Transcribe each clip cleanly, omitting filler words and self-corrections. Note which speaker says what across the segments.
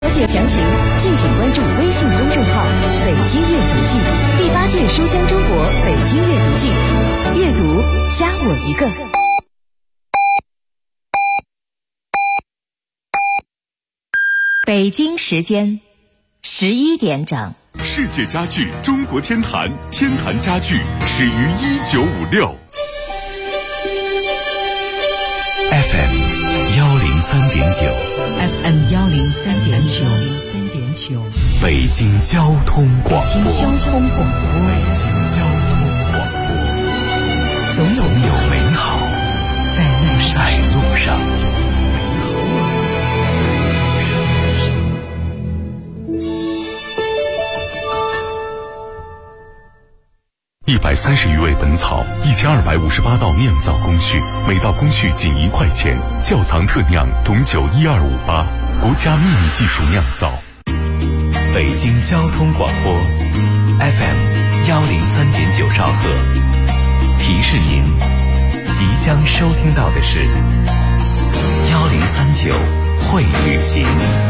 Speaker 1: 了解详情，敬请关注微信公众号“北京阅读记”，第8届书香中国北京阅读季，阅读加我一个。
Speaker 2: 北京时间11点整。
Speaker 3: 世界家具中国天坛，天坛家具始于1956。FM 103.9
Speaker 2: FM 103.9，
Speaker 3: 北京交通广播。
Speaker 2: 北京交通广播，总有美好在路上。
Speaker 3: 130余味本草，1258道酿造工序，每道工序仅1块钱。窖藏特酿董酒12588，国家秘密技术酿造。
Speaker 4: 北京交通广播 FM 103.9兆赫，提示您即将收听到的是1039会旅行。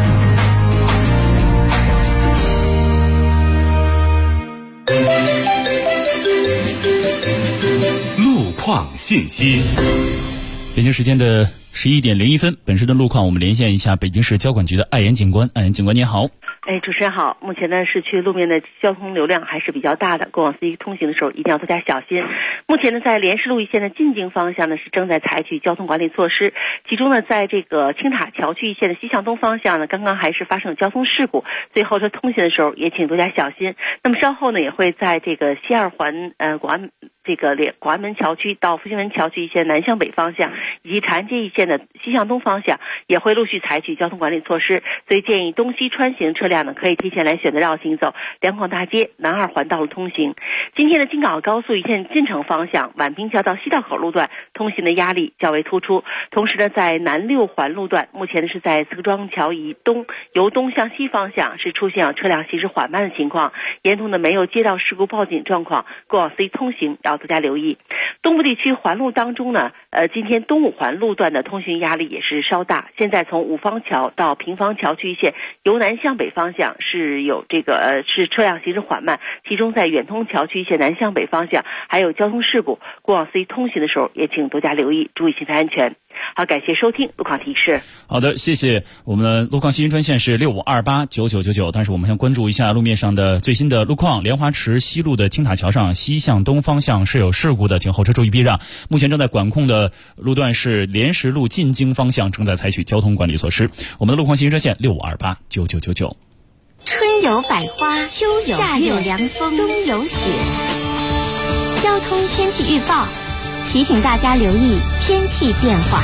Speaker 3: 路况信息。
Speaker 5: 北京时间的11点01分，本时的路况我们连线一下北京市交管局的艾岩警官。艾岩警官您好。
Speaker 6: 主持人好。目前呢，市区路面的交通流量还是比较大的，过往司机通行的时候一定要多加小心。目前呢，在莲石路一线的进京方向呢，是正在采取交通管理措施，其中呢，在这个青塔桥区一线的西向东方向呢，刚刚还是发生了交通事故，所以后车通行的时候也请多加小心。那么稍后呢，也会在这个西二环广安门桥区到复兴门桥区一线南向北方向，以及长安街一线的西向东方向，也会陆续采取交通管理措施，所以建议东西穿行车辆呢，可以提前来选择绕行走两广大街、南二环道路通行。今天的京港澳高速一线进城方向宛平桥到西道口路段通行的压力较为突出，同时呢，在南六环路段，目前是在四个庄桥以东由东向西方向是出现了车辆行驶缓慢的情况，沿途呢没有接到事故报警状况，过往司机通行要多加留意。东部地区环路当中呢，今天东五环路段的通行压力也是稍大。现在从五方桥到平房桥区一线由南向北方向是有是车辆行驶缓慢，其中在远通桥区一线南向北方向还有交通事故，过往司机通行的时候也请多加留意，注意行车安全。好，感谢收听路况提示。
Speaker 5: 好的，谢谢。我们的路况信息专线是65289999，但是我们先关注一下路面上的最新的路况。莲花池西路的青塔桥上西向东方向是有事故的，请后车注意避让。目前正在管控的路段是莲石路进京方向，正在采取交通管理措施。我们的路况信息专线65289999。
Speaker 7: 春有百花，秋有夏有凉风，冬有雪。交通天气预报提醒大家留意天气变化。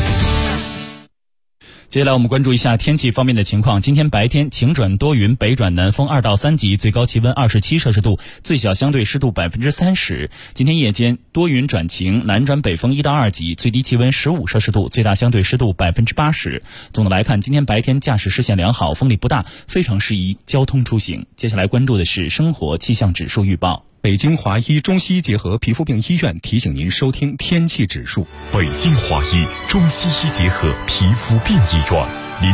Speaker 5: 接下来我们关注一下天气方面的情况。今天白天晴转多云，北转南风2到3级，最高气温27摄氏度，最小相对湿度30%。今天夜间多云转晴，南转北风1到2级，最低气温15摄氏度，最大相对湿度80%。总的来看，今天白天驾驶视线良好，风力不大，非常适宜交通出行。接下来关注的是生活气象指数预报。
Speaker 8: 北京华医中西医结合皮肤病医院提醒您收听天气指数。
Speaker 3: 北京华医中西医结合皮肤病医院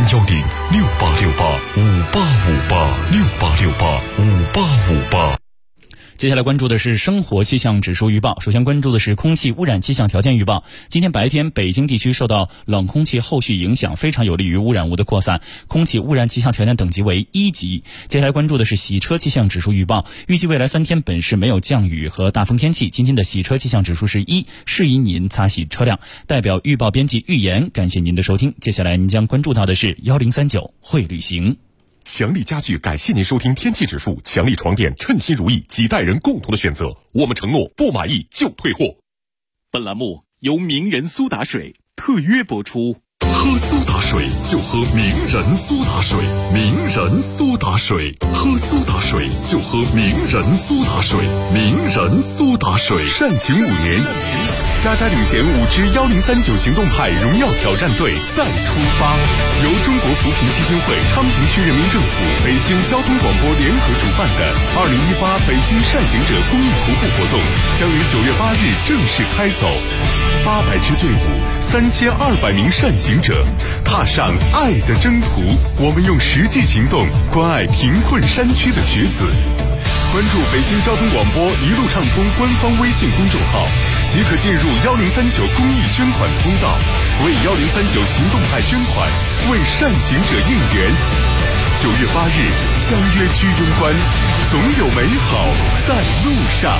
Speaker 3: ，0106868585858，6885858。
Speaker 5: 接下来关注的是生活气象指数预报。首先关注的是空气污染气象条件预报。今天白天北京地区受到冷空气后续影响，非常有利于污染物的扩散，空气污染气象条件等级为1级。接下来关注的是洗车气象指数预报。预计未来3天本市没有降雨和大风天气，今天的洗车气象指数是1，适宜您擦洗车辆。代表预报编辑预言，感谢您的收听。接下来您将关注到的是1039会旅行。
Speaker 3: 强力家具感谢您收听天气指数，强力床垫称心如意，几代人共同的选择，我们承诺不满意就退货。
Speaker 9: 本栏目由名人苏打水特约播出。
Speaker 3: 喝苏打水就喝名人苏打水，名人苏打水，喝苏打水就喝名人苏打水，名人苏打水，善行5年。 佳佳领衔5支1039行动派荣耀挑战队再出发。由中国扶贫基金会、昌平区人民政府、北京交通广播联合主办的2018北京善行者公益徒步活动将于9月8日正式开走。800支队伍，3200名善行者，踏上爱的征途。我们用实际行动关爱贫困山区的学子。关注北京交通广播一路畅通官方微信公众号，即可进入1039公益捐款通道，为1039行动派捐款，为善行者应援。9月8日相约居庸关，总有美好在路上。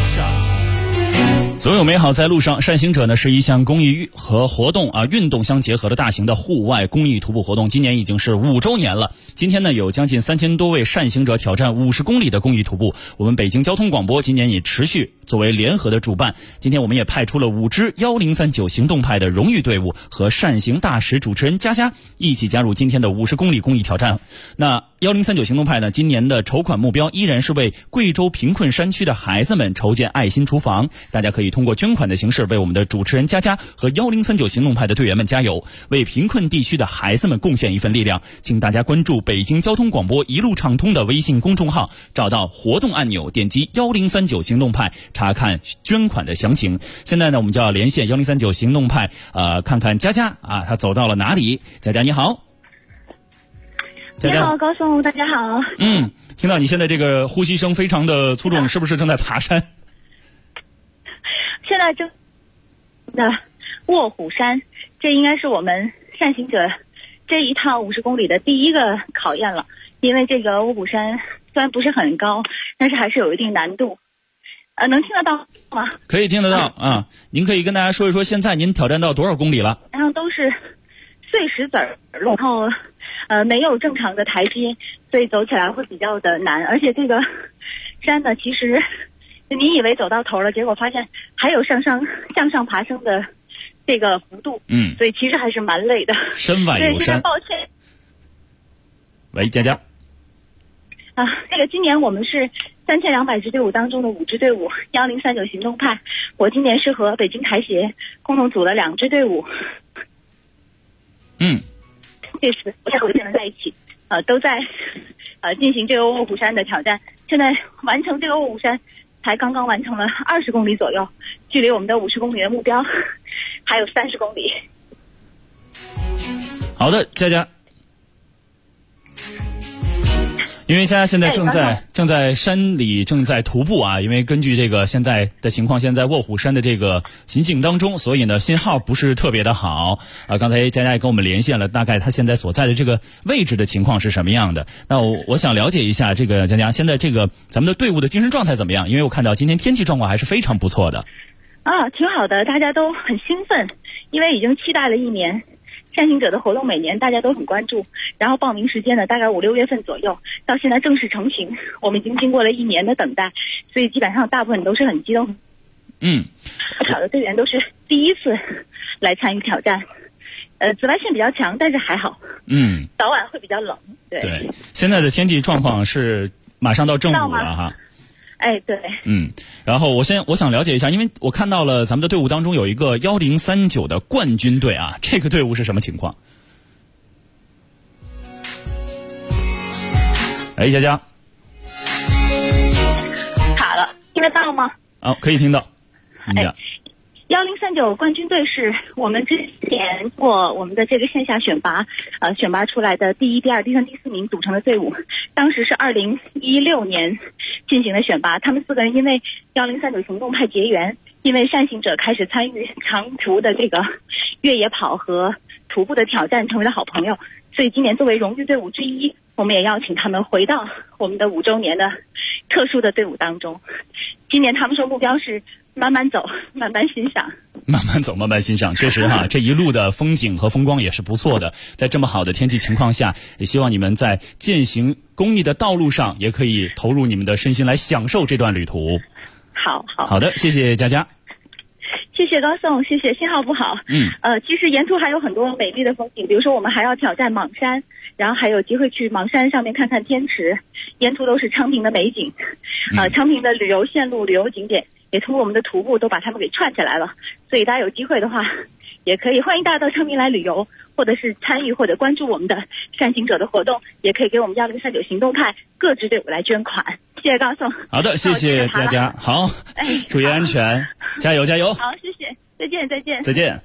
Speaker 5: 总有美好在路上。善行者呢是一项公益和活动运动相结合的大型的户外公益徒步活动，今年已经是5周年了。今天呢有将近3000多位善行者挑战50公里的公益徒步。我们北京交通广播今年也持续作为联合的主办，今天我们也派出了5支1039行动派的荣誉队伍和善行大使主持人佳佳一起加入今天的50公里公益挑战。那1039行动派呢，今年的筹款目标依然是为贵州贫困山区的孩子们筹建爱心厨房。大家可以通过捐款的形式为我们的主持人佳佳和1039行动派的队员们加油，为贫困地区的孩子们贡献一份力量。请大家关注北京交通广播一路畅通的微信公众号，找到活动按钮，点击1039行动派查看捐款的详情。现在呢我们就要连线1039行动派看看佳佳她走到了哪里。佳佳你好。
Speaker 10: 你好，高松，大家好。
Speaker 5: 听到你现在这个呼吸声非常的粗重，是不是正在爬山？
Speaker 10: 现在正的卧虎山，这应该是我们善行者这一趟50公里的第一个考验了。因为这个卧虎山虽然不是很高，但是还是有一定难度。能听得到吗？
Speaker 5: 可以听得到您可以跟大家说一说现在您挑战到多少公里了？
Speaker 10: 然后都是碎石子路，然后没有正常的台阶，所以走起来会比较的难。而且这个山呢，其实你以为走到头了，结果发现还有向上爬升的这个幅度，所以其实还是蛮累的。
Speaker 5: 身外有山。
Speaker 10: 抱歉。
Speaker 5: 喂，佳佳。
Speaker 10: 这个今年我们是3200支队伍当中的5支队伍，1039行动派。我今年是和北京台协共同组了2支队伍。这次我和这人在一起，都在进行这个卧虎山的挑战。现在完成这个卧虎山才刚刚完成了20公里左右，距离我们的50公里的目标还有30公里。
Speaker 5: 好的，佳佳。因为佳佳现在正在山里正在徒步因为根据这个现在的情况，现在卧虎山的这个行进当中，所以呢信号不是特别的好刚才佳佳也跟我们连线了，大概他现在所在的这个位置的情况是什么样的。那我想了解一下这个佳佳现在这个咱们的队伍的精神状态怎么样？因为我看到今天天气状况还是非常不错的。
Speaker 10: 挺好的，大家都很兴奋，因为已经期待了1年。善行者的活动每年大家都很关注，然后报名时间呢大概5、6月份左右，到现在正式成型，我们已经经过了1年的等待，所以基本上大部分都是很激动。考的队员都是第一次来参与挑战，紫外线比较强，但是还好。早晚会比较冷。对，
Speaker 5: 现在的天气状况是马上到正午了哈。
Speaker 10: 对。
Speaker 5: 然后我想了解一下，因为我看到了咱们的队伍当中有一个1039的冠军队这个队伍是什么情况？佳佳。
Speaker 10: 卡了，听得到吗？
Speaker 5: 可以听到。
Speaker 10: 1039冠军队是我们之前过我们的这个线下选拔，选拔出来的第1、第2、第3、第4名组成的队伍。当时是2016年进行的选拔，他们4个人因为1039行动派结缘，因为善行者开始参与长途的这个越野跑和徒步的挑战，成为了好朋友。所以今年作为荣誉队伍之一，我们也邀请他们回到我们的5周年的特殊的队伍当中。今年他们说目标是慢慢走，慢慢欣赏。
Speaker 5: 慢慢走，慢慢欣赏，确实这一路的风景和风光也是不错的。在这么好的天气情况下，也希望你们在践行公益的道路上，也可以投入你们的身心来享受这段旅途。好的，谢谢佳佳。
Speaker 10: 谢谢高颂，谢谢。信号不好。其实沿途还有很多美丽的风景，比如说我们还要挑战莽山，然后还有机会去莽山上面看看天池，沿途都是昌平的美景，昌平的旅游线路、旅游景点也通过我们的徒步都把他们给串起来了。所以大家有机会的话，也可以欢迎大家到昌平来旅游，或者是参与或者关注我们的善行者的活动，也可以给我们1039行动派各支队伍来捐款。谢谢高颂。
Speaker 5: 好的，谢谢佳佳。好，注意安全，加油加油。
Speaker 10: 好，谢谢，再见再见
Speaker 5: 再见。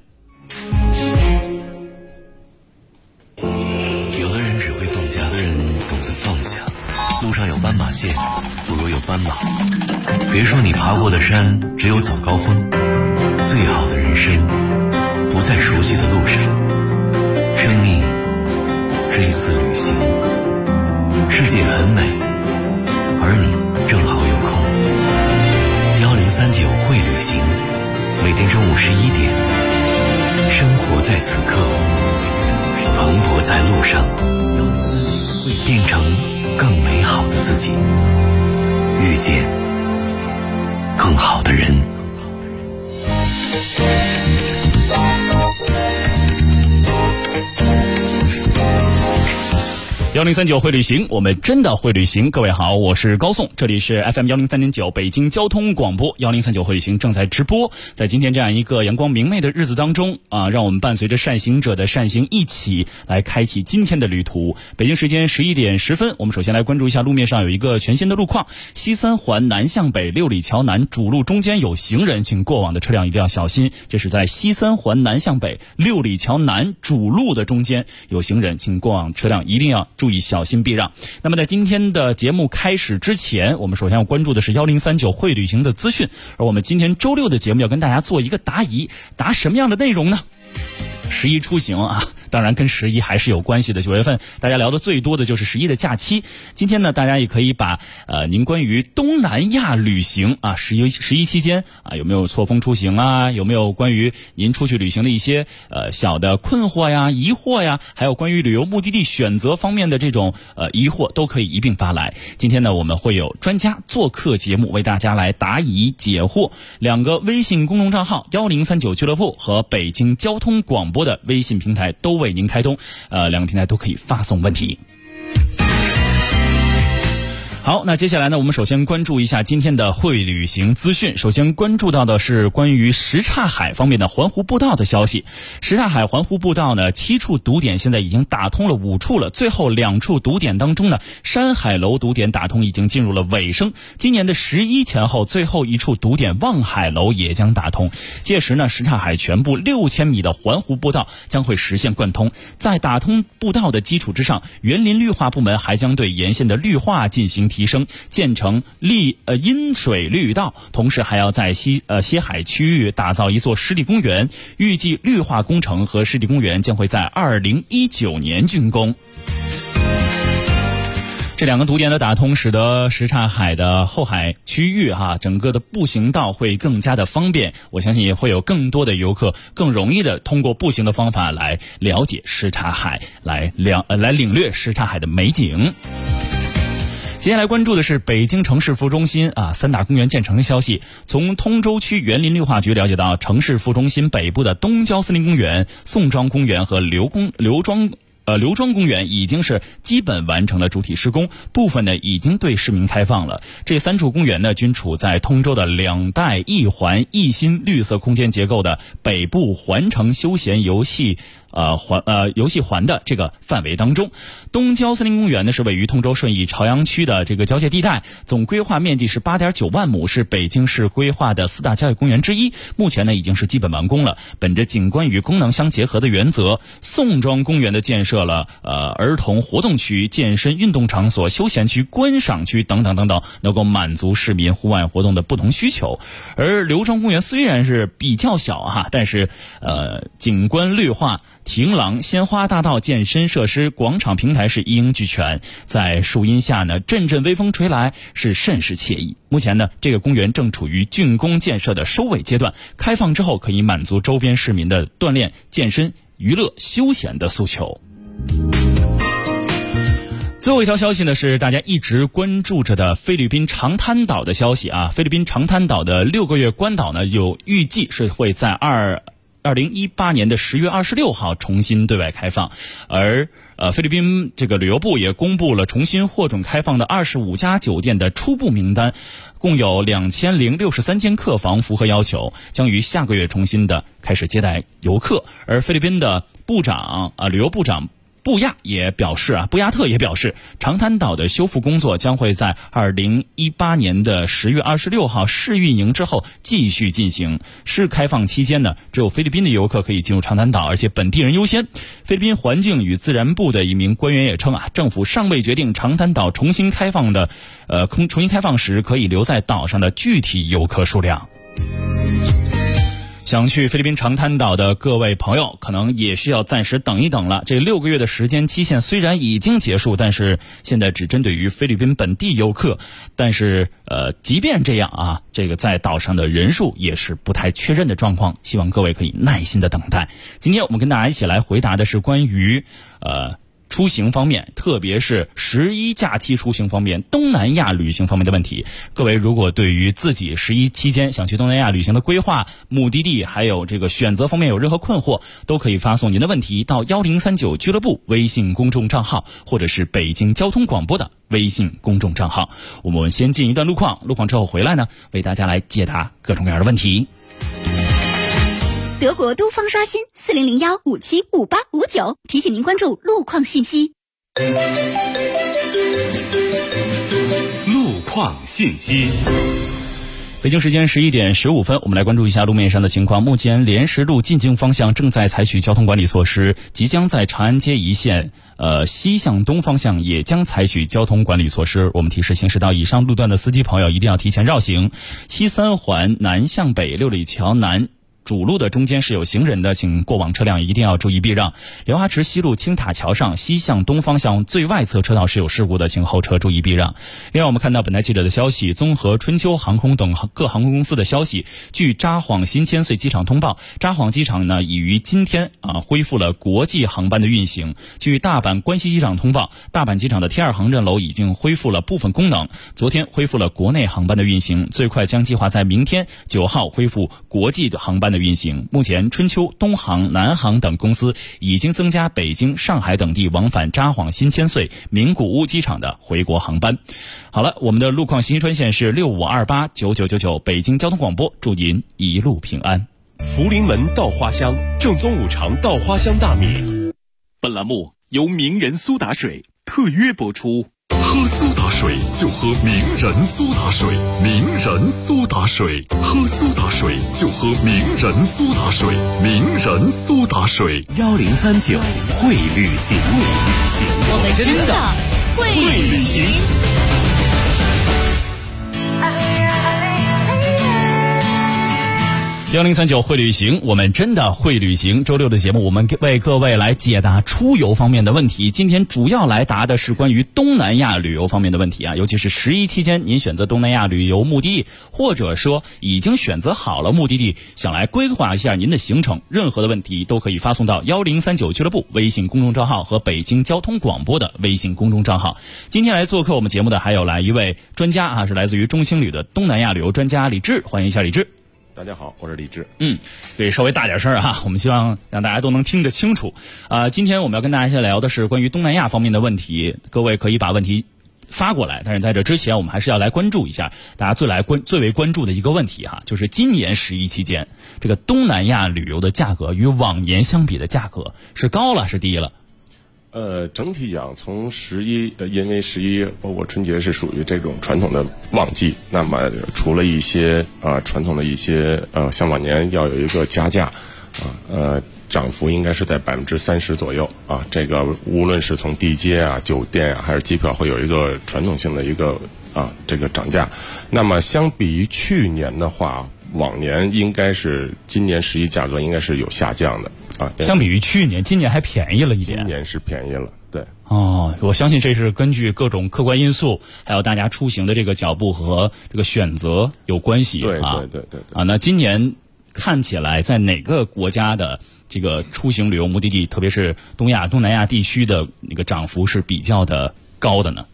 Speaker 4: 有的人只会放下，有的人懂得放下。路上有斑马线，不如有斑马。别说你爬过的山只有早高峰，最好的人生不在熟悉的路上。生命是一次旅行，世界很美，而你正好有空。1039会旅行，每天中午11点，生活在此刻，蓬勃在路上，变成更美好的自己，遇见更好的人。
Speaker 5: 1039会旅行，我们真的会旅行。各位好，我是高颂，这里是 FM 103.9北京交通广播。1039会旅行正在直播。在今天这样一个阳光明媚的日子当中让我们伴随着善行者的善行一起来开启今天的旅途。北京时间11点10分，我们首先来关注一下路面上有一个全新的路况。西三环南向北六里桥南主路中间有行人，请过往的车辆一定要小心。这是在西三环南向北六里桥南主路的中间有行人，请过往车辆一定要注意小心避让。那么在今天的节目开始之前，我们首先要关注的是1039会旅行的资讯。而我们今天周六的节目要跟大家做一个答疑，答什么样的内容呢？11出行当然跟11还是有关系的。9月份大家聊的最多的就是11的假期。今天呢，大家也可以把您关于东南亚旅行11期间有没有错峰出行有没有关于您出去旅行的一些小的困惑呀、疑惑呀，还有关于旅游目的地选择方面的这种疑惑，都可以一并发来。今天呢，我们会有专家做客节目，为大家来答疑解惑。2个微信公众账号1039俱乐部和北京交通广播的微信平台都为您开通，2个平台都可以发送问题。好，那接下来呢，我们首先关注一下今天的会旅行资讯。首先关注到的是关于什刹海方面的环湖步道的消息。什刹海环湖步道呢，7处堵点现在已经打通了5处了，最后2处堵点当中呢，山海楼堵点打通已经进入了尾声。今年的11前后，最后一处堵点望海楼也将打通。届时呢，什刹海全部6000米的环湖步道将会实现贯通。在打通步道的基础之上，园林绿化部门还将对沿线的绿化进行提升，建成阴水绿道，同时还要在西海区域打造一座湿地公园。预计绿化工程和湿地公园将会在2019年竣工。这2个堵点的打通，使得什刹海的后海区域整个的步行道会更加的方便。我相信也会有更多的游客更容易的通过步行的方法来了解什刹海，来领略什刹海的美景。接下来关注的是北京城市服务中心3大公园建成的消息。从通州区园林绿化局了解到，城市服务中心北部的东郊森林公园、宋庄公园和刘庄公园已经是基本完成了主体施工，部分呢已经对市民开放了。这3处公园呢均处在通州的2带1环1新绿色空间结构的北部环城休闲游戏环的这个范围当中。东郊森林公园呢是位于通州顺义朝阳区的这个交界地带，总规划面积是8.9万亩，是北京市规划的4大郊野公园之一。目前呢已经是基本完工了。本着景观与功能相结合的原则，宋庄公园的建设了儿童活动区、健身运动场所、休闲区、观赏区等等等等，能够满足市民户外活动的不同需求。而刘庄公园虽然是比较小但是景观绿化、亭廊、鲜花大道、健身设施、广场平台是一应俱全。在树荫下呢，阵阵微风吹来，是甚是惬意。目前呢，这个公园正处于竣工建设的收尾阶段，开放之后可以满足周边市民的锻炼、健身、娱乐、休闲的诉求。最后一条消息呢，是大家一直关注着的菲律宾长滩岛的消息菲律宾长滩岛的6个月关岛呢，有预计是会在2018年的10月26号重新对外开放。而菲律宾这个旅游部也公布了重新获准开放的25家酒店的初步名单，共有2063间客房符合要求，将于下个月重新的开始接待游客。而菲律宾的旅游部长布亚特也表示，长滩岛的修复工作将会在2018年的10月26号试运营之后继续进行。试开放期间呢，只有菲律宾的游客可以进入长滩岛，而且本地人优先。菲律宾环境与自然部的一名官员也称政府尚未决定长滩岛重新开放时可以留在岛上的具体游客数量。想去菲律宾长滩岛的各位朋友，可能也需要暂时等一等了。这6个月的时间期限虽然已经结束，但是现在只针对于菲律宾本地游客。但是即便这样这个在岛上的人数也是不太确认的状况，希望各位可以耐心的等待。今天我们跟大家一起来回答的是关于出行方面，特别是11假期出行方面，东南亚旅行方面的问题。各位如果对于自己11期间想去东南亚旅行的规划、目的地还有这个选择方面有任何困惑，都可以发送您的问题到1039俱乐部微信公众账号，或者是北京交通广播的微信公众账号。我们先进一段路况之后回来呢，为大家来解答各种各样的问题。
Speaker 7: 德国都方刷新4001575859，提醒您关注路况信息。
Speaker 9: 路况信息。
Speaker 5: 北京时间11点15分，我们来关注一下路面上的情况。目前莲石路进京方向正在采取交通管理措施，即将在长安街一线西向东方向也将采取交通管理措施。我们提示行驶到以上路段的司机朋友一定要提前绕行。西三环南向北六里桥南主路的中间是有行人的，请过往车辆一定要注意避让。辽华池西路青塔桥上西向东方向最外侧车道是有事故的，请后车注意避让。另外我们看到本台记者的消息，综合春秋航空等各航空公司的消息，据札幌新千岁机场通报，札幌机场呢已于今天恢复了国际航班的运行。据大阪关西机场通报，大阪机场的T2航站楼已经恢复了部分功能，昨天恢复了国内航班的运行，最快将计划在明天9号恢复国际的航班的运行。目前春秋、东航、南航等公司已经增加北京、上海等地往返札幌新千岁、名古屋机场的回国航班。好了，我们的路况信息专线是65289999，北京交通广播，祝您一路平安。
Speaker 3: 福临门稻花香，正宗五常稻花香大米。
Speaker 9: 本栏目由名人苏打水特约播出。
Speaker 3: 喝苏打水就喝名人苏打水，名人苏打水，喝苏打水就喝名人苏打水，名人苏打水。
Speaker 4: 1039会旅行，
Speaker 1: 我们真的会旅行。
Speaker 5: 1039会旅行，我们真的会旅行。周六的节目，我们为各位来解答出游方面的问题。今天主要来答的是关于东南亚旅游方面的问题尤其是11期间您选择东南亚旅游目的地，或者说已经选择好了目的地，想来规划一下您的行程，任何的问题都可以发送到1039俱乐部微信公众账号和北京交通广播的微信公众账号。今天来做客我们节目的还有来一位专家是来自于中青旅的东南亚旅游专家李志，欢迎一下李志。
Speaker 11: 大家好，我是李志。
Speaker 5: 对，稍微大点声我们希望让大家都能听得清楚。今天我们要跟大家聊的是关于东南亚方面的问题，各位可以把问题发过来。但是在这之前，我们还是要来关注一下大家最为关注的一个问题就是今年11期间，这个东南亚旅游的价格与往年相比的价格是高了是低了？
Speaker 11: 整体讲，从因为11包括春节是属于这种传统的旺季，那么除了一些传统的一些像往年要有一个加价涨幅应该是在30%左右这个无论是从地接酒店还是机票会有一个传统性的一个这个涨价。那么相比于去年的话，往年应该是今年11价格应该是有下降的
Speaker 5: 相比于去年，今年还便宜了一点。
Speaker 11: 今年是便宜了，对。
Speaker 5: 我相信这是根据各种客观因素，还有大家出行的这个脚步和这个选择有关系。
Speaker 11: 对。
Speaker 5: 那今年看起来在哪个国家的这个出行旅游目的地，特别是东南亚地区的那个涨幅是比较的高的呢？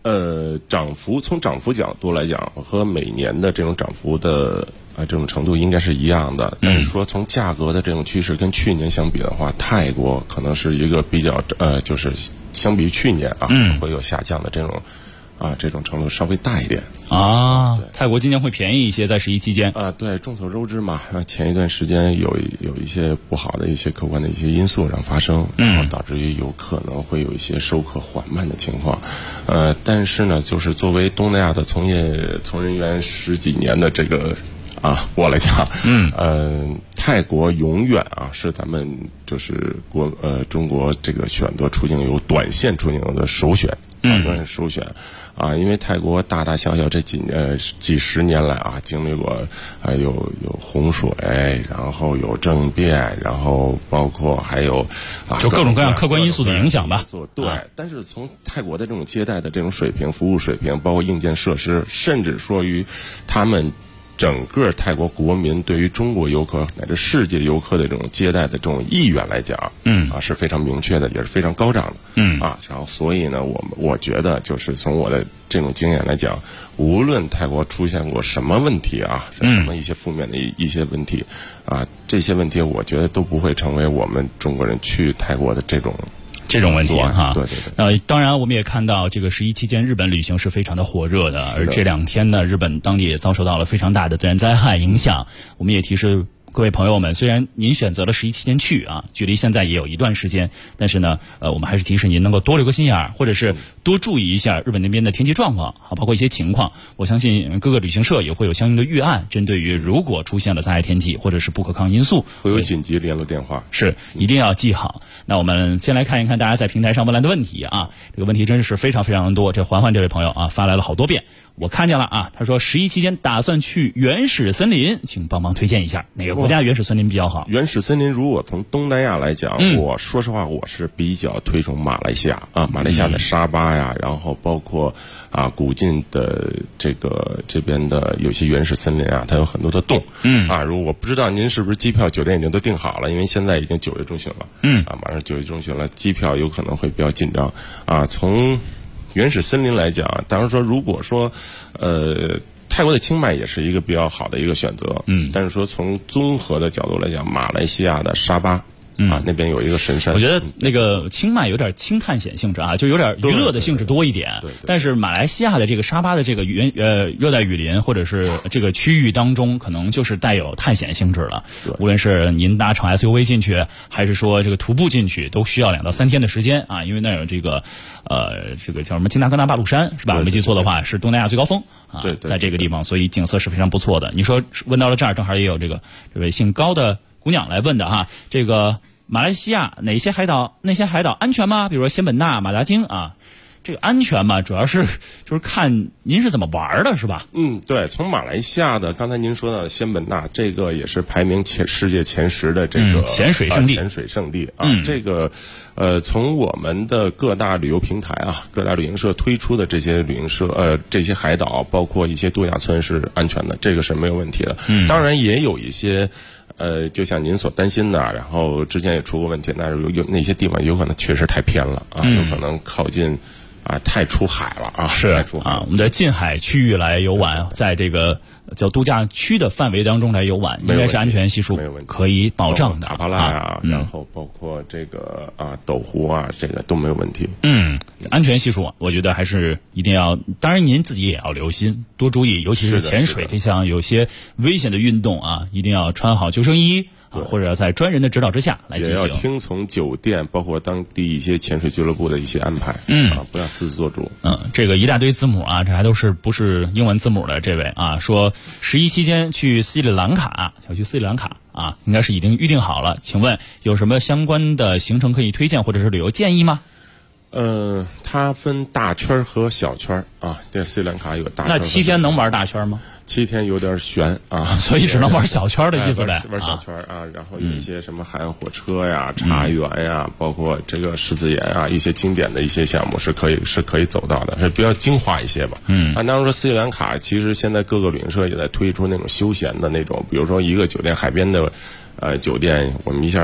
Speaker 11: 涨幅从涨幅角度来讲，和每年的这种涨幅的这种程度应该是一样的。但是说从价格的这种趋势跟去年相比的话，泰国可能是一个比较就是相比于去年会有下降的这种这种程度稍微大一点
Speaker 5: 泰国今年会便宜一些，在11期间
Speaker 11: 对，众所周知嘛，前一段时间有一些不好的一些客观的一些因素让发生，然后导致于有可能会有一些授课缓慢的情况。但是呢，就是作为东南亚的从人员10几年的这个我来讲，泰国永远是咱们就是中国这个选择出境游、短线出境游的首选。首选因为泰国大大小小这几十年来经历过有洪水，然后有政变，然后包括还有
Speaker 5: 就各种各样客观因素的影响吧。
Speaker 11: 对，但是从泰国的这种接待的这种水平、服务水平，包括硬件设施，甚至说于他们整个泰国国民对于中国游客乃至世界游客的这种接待的这种意愿来讲，是非常明确的，也是非常高涨的，然后所以呢，我觉得就是从我的这种经验来讲，无论泰国出现过什么问题什么一些负面的一些问题这些问题我觉得都不会成为我们中国人去泰国的这种
Speaker 5: 问题
Speaker 11: 对。
Speaker 5: 当然我们也看到这个11期间日本旅行是非常的火热的，而这2天呢，日本当地也遭受到了非常大的自然灾害影响。我们也提示各位朋友们，虽然您选择了11期间去距离现在也有一段时间，但是呢，我们还是提示您能够多留个心眼儿，或者是多注意一下日本那边的天气状况，包括一些情况。我相信各个旅行社也会有相应的预案，针对于如果出现了灾害天气或者是不可抗因素，
Speaker 11: 会有紧急联络电话，
Speaker 5: 是一定要记好。那我们先来看一看大家在平台上问来的问题这个问题真是非常非常的多。这环环这位朋友发来了好多遍，我看见了他说11期间打算去原始森林，请帮忙推荐一下哪个国家原始森林比较好。
Speaker 11: 原始森林如果从东南亚来讲，我说实话我是比较推崇马来西亚马来西亚的沙巴呀，然后包括古晋的这边的有些原始森林它有很多的洞如果我不知道您是不是机票酒店已经都订好了，因为现在已经9月中旬了马上9月中旬了，机票有可能会比较紧张从原始森林来讲，当然说如果说泰国的清迈也是一个比较好的一个选择但是说从综合的角度来讲，马来西亚的沙巴那边有一个神山，
Speaker 5: 我觉得那个清迈有点轻探险性质就有点娱乐的性质多一点。但是马来西亚的这个沙巴的这个热带雨林或者是这个区域当中，可能就是带有探险性质了。无论是您搭乘 SUV 进去，还是说这个徒步进去，都需要2到3天的时间因为那有这个叫什么金达格纳巴鲁山是吧？我没记错的话，是东南亚最高峰在这个地方，所以景色是非常不错的。你说问到了这儿，正好也有这位姓高的姑娘来问的这个马来西亚那些海岛安全吗？比如说仙本那、马达京这个安全嘛，主要是就是看您是怎么玩的，是吧？
Speaker 11: 对，从马来西亚的刚才您说到的仙本那，这个也是排名世界前10的这个
Speaker 5: 潜水圣地
Speaker 11: 这个从我们的各大旅游平台各大旅行社推出的这些旅行社这些海岛，包括一些度假村是安全的，这个是没有问题的。当然也有一些就像您所担心的，然后之前也出过问题，那有那些地方有可能确实太偏了有可能靠近太出海了
Speaker 5: 是我们在近海区域来游玩，在这个叫度假区的范围当中来游玩，应该是安全系数可以保障的。
Speaker 11: 塔帕拉然后包括这个斗湖这个都没有问题。
Speaker 5: 安全系数我觉得还是一定要，当然您自己也要留心，多注意，尤其是潜水这项有些危险的运动
Speaker 11: 一
Speaker 5: 定要穿好救生衣。或者在专人的指导之下来进行，
Speaker 11: 也要听从酒店包括当地一些潜水俱乐部的一些安排，不要私自做主。
Speaker 5: 这个一大堆字母这还都是不是英文字母的这位说11期间去斯里兰卡，想去斯里兰卡应该是已经预定好了，请问有什么相关的行程可以推荐或者是旅游建议吗？
Speaker 11: 它分大圈和小圈这斯里兰卡有大圈。
Speaker 5: 那7天能玩大圈吗
Speaker 11: ？7天有点悬
Speaker 5: 所以只能玩小圈的意思呗。
Speaker 11: 玩小圈然后有一些什么海岸火车呀、茶园呀，包括这个狮子岩一些经典的一些项目是可以走到的，是比较精华一些吧。当然说斯里兰卡，其实现在各个旅行社也在推出那种休闲的那种，比如说一个酒店海边的酒店，我们一下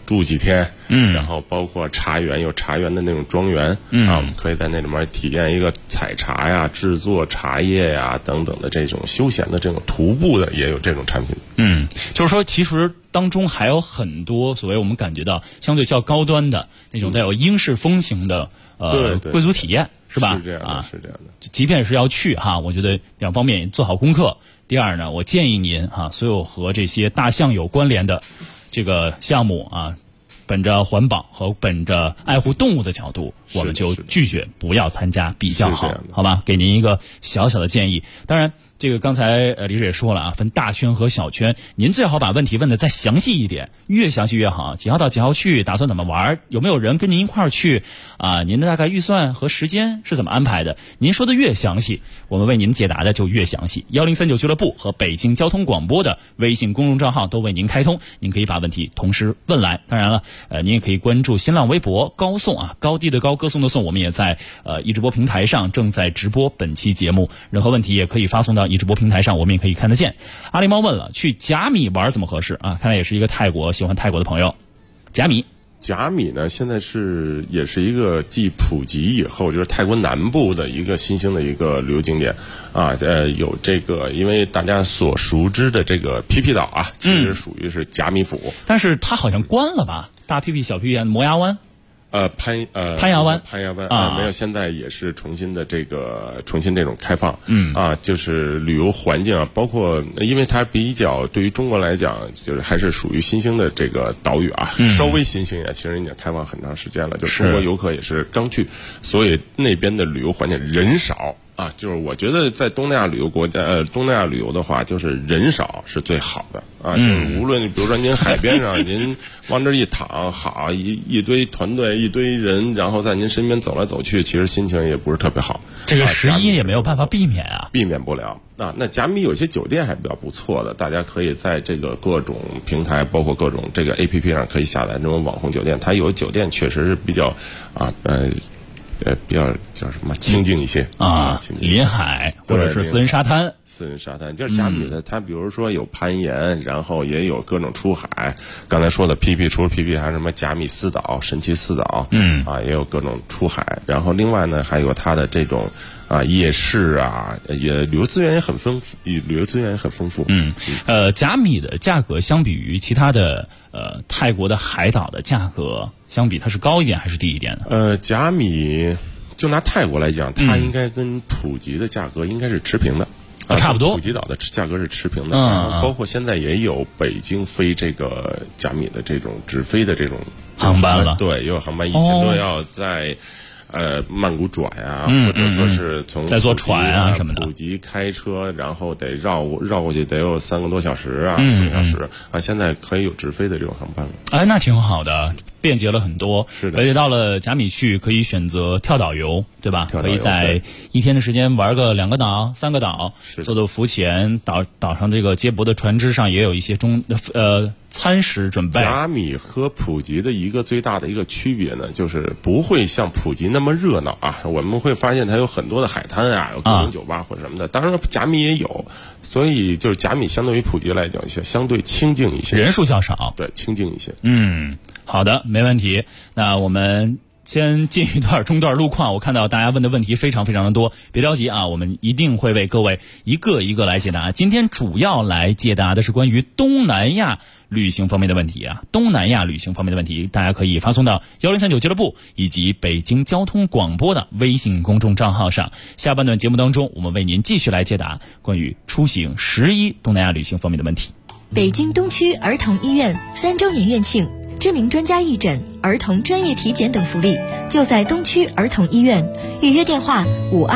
Speaker 11: 住几天，然后包括茶园有茶园的那种庄园，我们可以在那里面体验一个采茶呀、制作茶叶呀等等的这种休闲的这种徒步的也有这种产品。
Speaker 5: 就是说其实当中还有很多所谓我们感觉到相对较高端的那种带有英式风情的贵族体验，是吧？
Speaker 11: 是这样的，是这样的。
Speaker 5: 即便是要去我觉得两方面做好功课。第二呢，我建议您所有和这些大象有关联的这个项目本着环保和本着爱护动物的角度，我们就拒绝不要参加比较好，好吧？给您一个小小的建议。当然，这个刚才李指也说了分大圈和小圈，您最好把问题问得再详细一点，越详细越好。几号到几号去？打算怎么玩？有没有人跟您一块儿去？您的大概预算和时间是怎么安排的？您说的越详细，我们为您解答的就越详细。1039俱乐部和北京交通广播的微信公众账号都为您开通，您可以把问题同时问来。当然了，您也可以关注新浪微博高颂高低的高，歌颂的颂，我们也在一直播平台上正在直播本期节目，任何问题也可以发送到一直播平台上，我们也可以看得见。阿狸猫问了，去甲米玩怎么合适看来也是一个喜欢泰国的朋友。
Speaker 11: 甲米呢，现在也是一个继普吉以后，就是泰国南部的一个新兴的一个旅游景点有这个，因为大家所熟知的这个皮皮岛其实属于是甲米府，
Speaker 5: 但是它好像关了吧？大皮皮、小皮皮、摩崖湾。
Speaker 11: 攀牙湾没有，现在也是重新这种开放，就是旅游环境包括因为它比较对于中国来讲，就是还是属于新兴的这个岛屿稍微新兴其实已经开放很长时间了，就中国游客也是刚去，所以那边的旅游环境人少。就是我觉得在东南亚旅游的话，就是人少是最好的就是无论比如说您海边上您往这一躺，好一堆团队一堆人，然后在您身边走来走去，其实心情也不是特别好。
Speaker 5: 这个11也没有办法避免
Speaker 11: 避免不了。那甲米有些酒店还比较不错的，大家可以在这个各种平台，包括各种这个 APP 上可以下载这种网红酒店，它有酒店确实是比较比较叫什么清静一些
Speaker 5: 临海或者是私人沙滩，
Speaker 11: 就是甲米的，它比如说有攀岩，然后也有各种出海。刚才说的 PP 除了 PP 还有什么甲米四岛、神奇四岛，也有各种出海。然后另外呢，还有它的这种夜市也旅游资源也很丰富。
Speaker 5: 甲米的价格相比于其他的泰国的海岛的价格相比，它是高一点还是低一点呢？
Speaker 11: 甲米就拿泰国来讲，它应该跟普吉的价格应该是持平的。
Speaker 5: 差不多，
Speaker 11: 普吉岛的价格是持平的，包括现在也有北京飞这个甲米的这种直飞的这种
Speaker 5: 航班了。
Speaker 11: 对，也有航班，以前都要在曼谷转或者说是从
Speaker 5: 再坐船什么的，
Speaker 11: 普吉开车，然后得绕过去，得有3个多小时4个小时现在可以有直飞的这种航班了。
Speaker 5: 那挺好的，便捷了很多。
Speaker 11: 是的，
Speaker 5: 而且到了甲米去可以选择跳岛游，对吧？可以在1天的时间玩个2个岛、3个岛，做浮潜。岛上这个接驳的船只上也有一些餐食准备。
Speaker 11: 甲米和普吉的一个最大的一个区别呢，就是不会像普吉那么热闹我们会发现它有很多的海滩有各种酒吧或者什么的。当然甲米也有，所以就是甲米相对于普吉来讲相对清静一些，
Speaker 5: 人数较少，
Speaker 11: 对，清静一些。
Speaker 5: 好的，没问题。那我们先进一段中段路况，我看到大家问的问题非常非常的多，别着急我们一定会为各位一个一个来解答。今天主要来解答的是关于东南亚旅行方面的问题东南亚旅行方面的问题，大家可以发送到1039俱乐部以及北京交通广播的微信公众账号上。下半段节目当中，我们为您继续来解答关于出行11东南亚旅行方面的问题。
Speaker 1: 北京东区儿童医院3周年院庆，知名专家义诊、儿童专业体检等福利，就在东区儿童医院。预约电话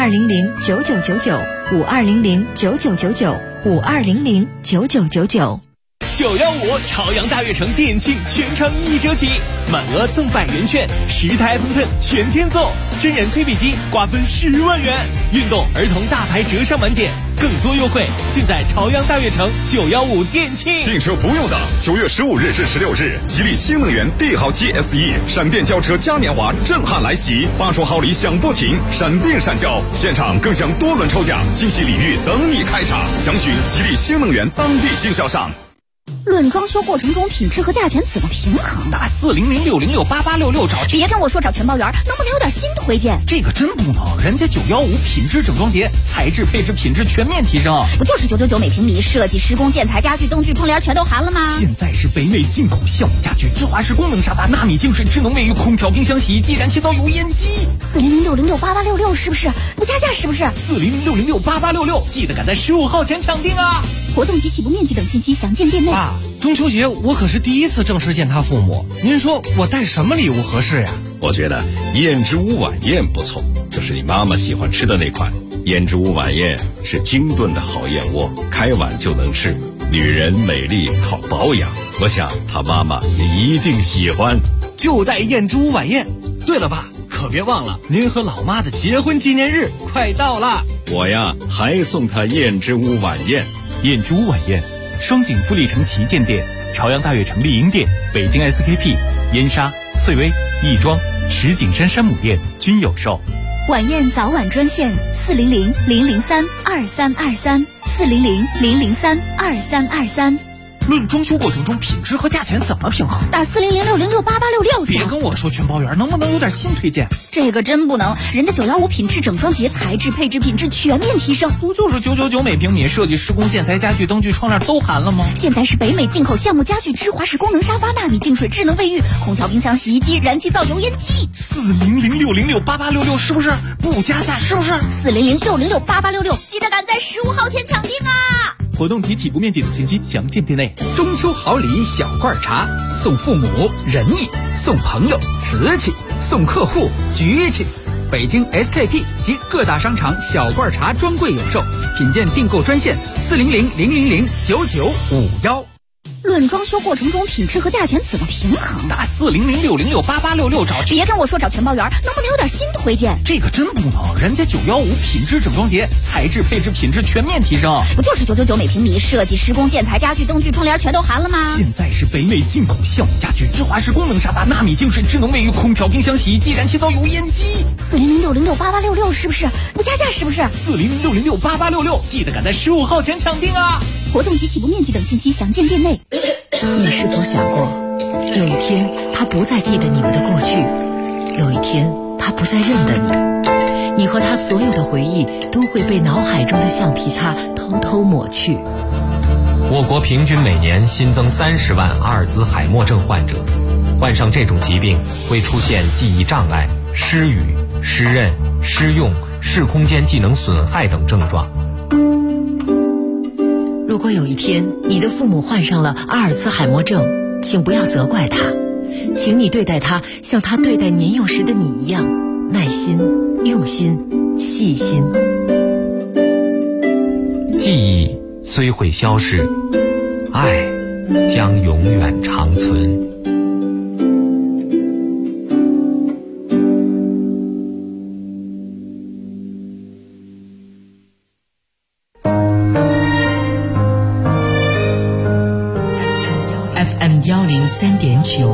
Speaker 1: 52009999，52009999，52009999。
Speaker 9: 915朝阳大悦城店庆全场1折起，满额赠100元券，10台 iPhone 10全天送，真人推背机瓜分10万元，运动儿童大牌折上满减，更多优惠尽在朝阳大悦城915店庆。
Speaker 12: 订车不用等，9月15日至16日，吉利新能源帝豪 GSE 闪电轿车嘉年华震撼来袭，80号礼响不停，闪电闪交，现场更享多轮抽奖，惊喜礼遇等你开场，详询吉利新能源当地经销商。
Speaker 13: 论装修过程中品质和价钱怎么平衡？
Speaker 9: 打40060688866找。
Speaker 13: 别跟我说找全包圆，能不能有点新推荐？
Speaker 9: 这个真不能，人家915品质整装节，材质配置品质全面提升。
Speaker 13: 不就是999每平米，设计施工建材家具灯具窗帘全都含了吗？
Speaker 9: 现在是北美进口橡木家具、芝华士功能沙发、纳米净水、智能卫浴、空调、冰箱、洗衣机、燃气灶、油烟机。
Speaker 13: 40060688866是不是？不加价是不是
Speaker 9: ？40060688866，记得赶在15号前抢订啊！
Speaker 13: 活动及起步面积等信息详见店内。
Speaker 14: 爸，中秋节我可是第一次正式见他父母，您说我带什么礼物合适呀？
Speaker 15: 我觉得燕之屋晚宴不错，这是你妈妈喜欢吃的那款。燕之屋晚宴是精炖的好燕窝，开碗就能吃。女人美丽靠保养，我想她妈妈也一定喜欢。
Speaker 14: 就带燕之屋晚宴。对了，爸，可别忘了您和老妈的结婚纪念日快到了。
Speaker 15: 我呀，还送她燕之屋晚宴。
Speaker 5: 燕之屋晚宴，双井富力城旗舰店、朝阳大悦城丽婴店、北京 SKP、燕莎、翠微、亦庄、石景山山姆店均有售。
Speaker 13: 晚宴早晚专线400-003-2323，400-003-2323。
Speaker 9: 论装修过程中品质和价钱怎么平衡？
Speaker 13: 打40060688866。
Speaker 9: 别跟我说全包圆，能不能有点新推荐？
Speaker 13: 这个真不能，人家915品质整装节，材质配置品质全面提升。
Speaker 9: 不就是999每平米，设计施工建材家具灯具窗帘都含了吗？
Speaker 13: 现在是北美进口橡木家具、芝华士功能沙发、纳米净水、智能卫浴、空调、冰箱、洗衣机、燃气灶、油烟机。
Speaker 9: 40060688866是不是？不加价是不是
Speaker 13: ？40060688866，记得赶在15号前抢订啊！
Speaker 9: 活动及起步面积等信息详见店内。
Speaker 16: 中秋好礼小罐茶，送父母仁义，送朋友瓷器，送客户局气。北京 SKP 及各大商场小罐茶专柜有售，品鉴订购专线40000009951。
Speaker 13: 论装修过程中品质和价钱怎么平衡？
Speaker 9: 打40060688866找。
Speaker 13: 别跟我说找全包圆，能不能有点新推荐？
Speaker 9: 这个真不能，人家915品质整装节，材质配置品质全面提升。
Speaker 13: 不就是999每平米，设计施工建材家具灯具窗帘全都含了吗？
Speaker 9: 现在是北美进口橡木家具、芝华士功能沙发、纳米净水、智能卫浴、空调、冰箱、洗衣机、燃气灶、油烟机。
Speaker 13: 40060688866是不是？不加价是不是
Speaker 9: ？40060688866，记得赶在15号前抢订啊！
Speaker 13: 活动及起步面积等信息详见店内。
Speaker 17: 你是否想过，有一天他不再记得你们的过去，有一天他不再认得你，你和他所有的回忆都会被脑海中的橡皮擦偷偷抹去。
Speaker 18: 我国平均每年新增30万阿尔兹海默症患者，患上这种疾病会出现记忆障碍、失语、失认、失用、视空间技能损害等症状。
Speaker 17: 如果有一天你的父母患上了阿尔兹海默症，请不要责怪他，请你对待他像他对待年幼时的你一样，耐心、用心、细心。
Speaker 18: 记忆虽会消逝，爱将永远长存。
Speaker 17: FM103.9，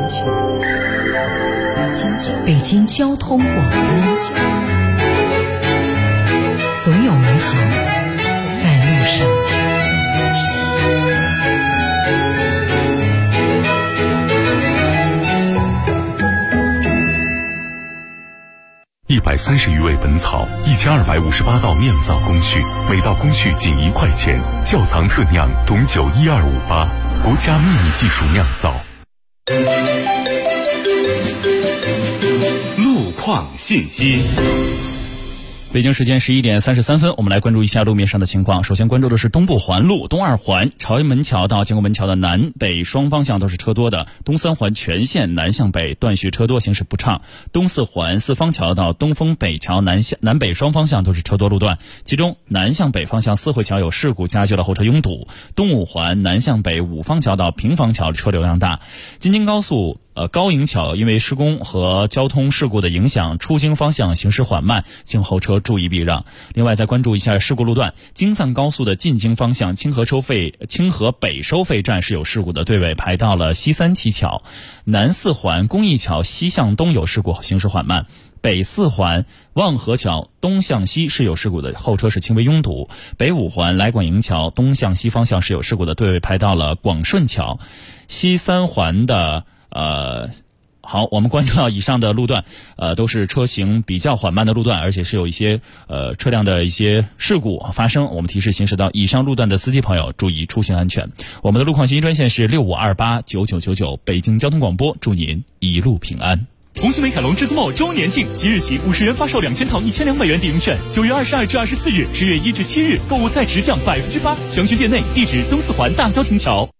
Speaker 17: 北京交通广播，总有美好在路上。
Speaker 3: 130余味本草，1258道酿造工序，每道工序仅1块钱。窖藏特酿董酒12588，国家秘密技术酿造。
Speaker 12: 路况信息。
Speaker 5: 北京时间11点33分，我们来关注一下路面上的情况。首先关注的是东部环路东2环朝阳门桥到建国门桥的南北双方向都是车多的，东3环全线南向北断续车多，行驶不畅。东4环四方桥到东风北桥南北双方向都是车多路段，其中南向北方向四惠桥有事故，加剧了后车拥堵。东5环南向北五方桥到平房桥车流量大。京津高速高营桥因为施工和交通事故的影响，出京方向行驶缓慢，请后车注意避让。另外再关注一下事故路段，京藏高速的进京方向清河北收费站是有事故的，队尾排到了西三旗桥。南四环公益桥西向东有事故，行驶缓慢。北四环望河桥东向西是有事故的，后车是轻微拥堵。北五环来广营桥东向西方向是有事故的，队尾排到了广顺桥。西三环的好，我们关注到以上的路段，都是车行比较缓慢的路段，而且是有一些车辆的一些事故发生。我们提示行驶到以上路段的司机朋友注意出行安全。我们的路况信息专线是65289999，北京交通广播，祝您一路平安。
Speaker 9: 红星美凯龙至尊茂周年庆，即日起50元发售2000套1200元抵用券，9月22至24日，10月1至7日购物再直降8%，详询店内，地址东四环大郊亭桥。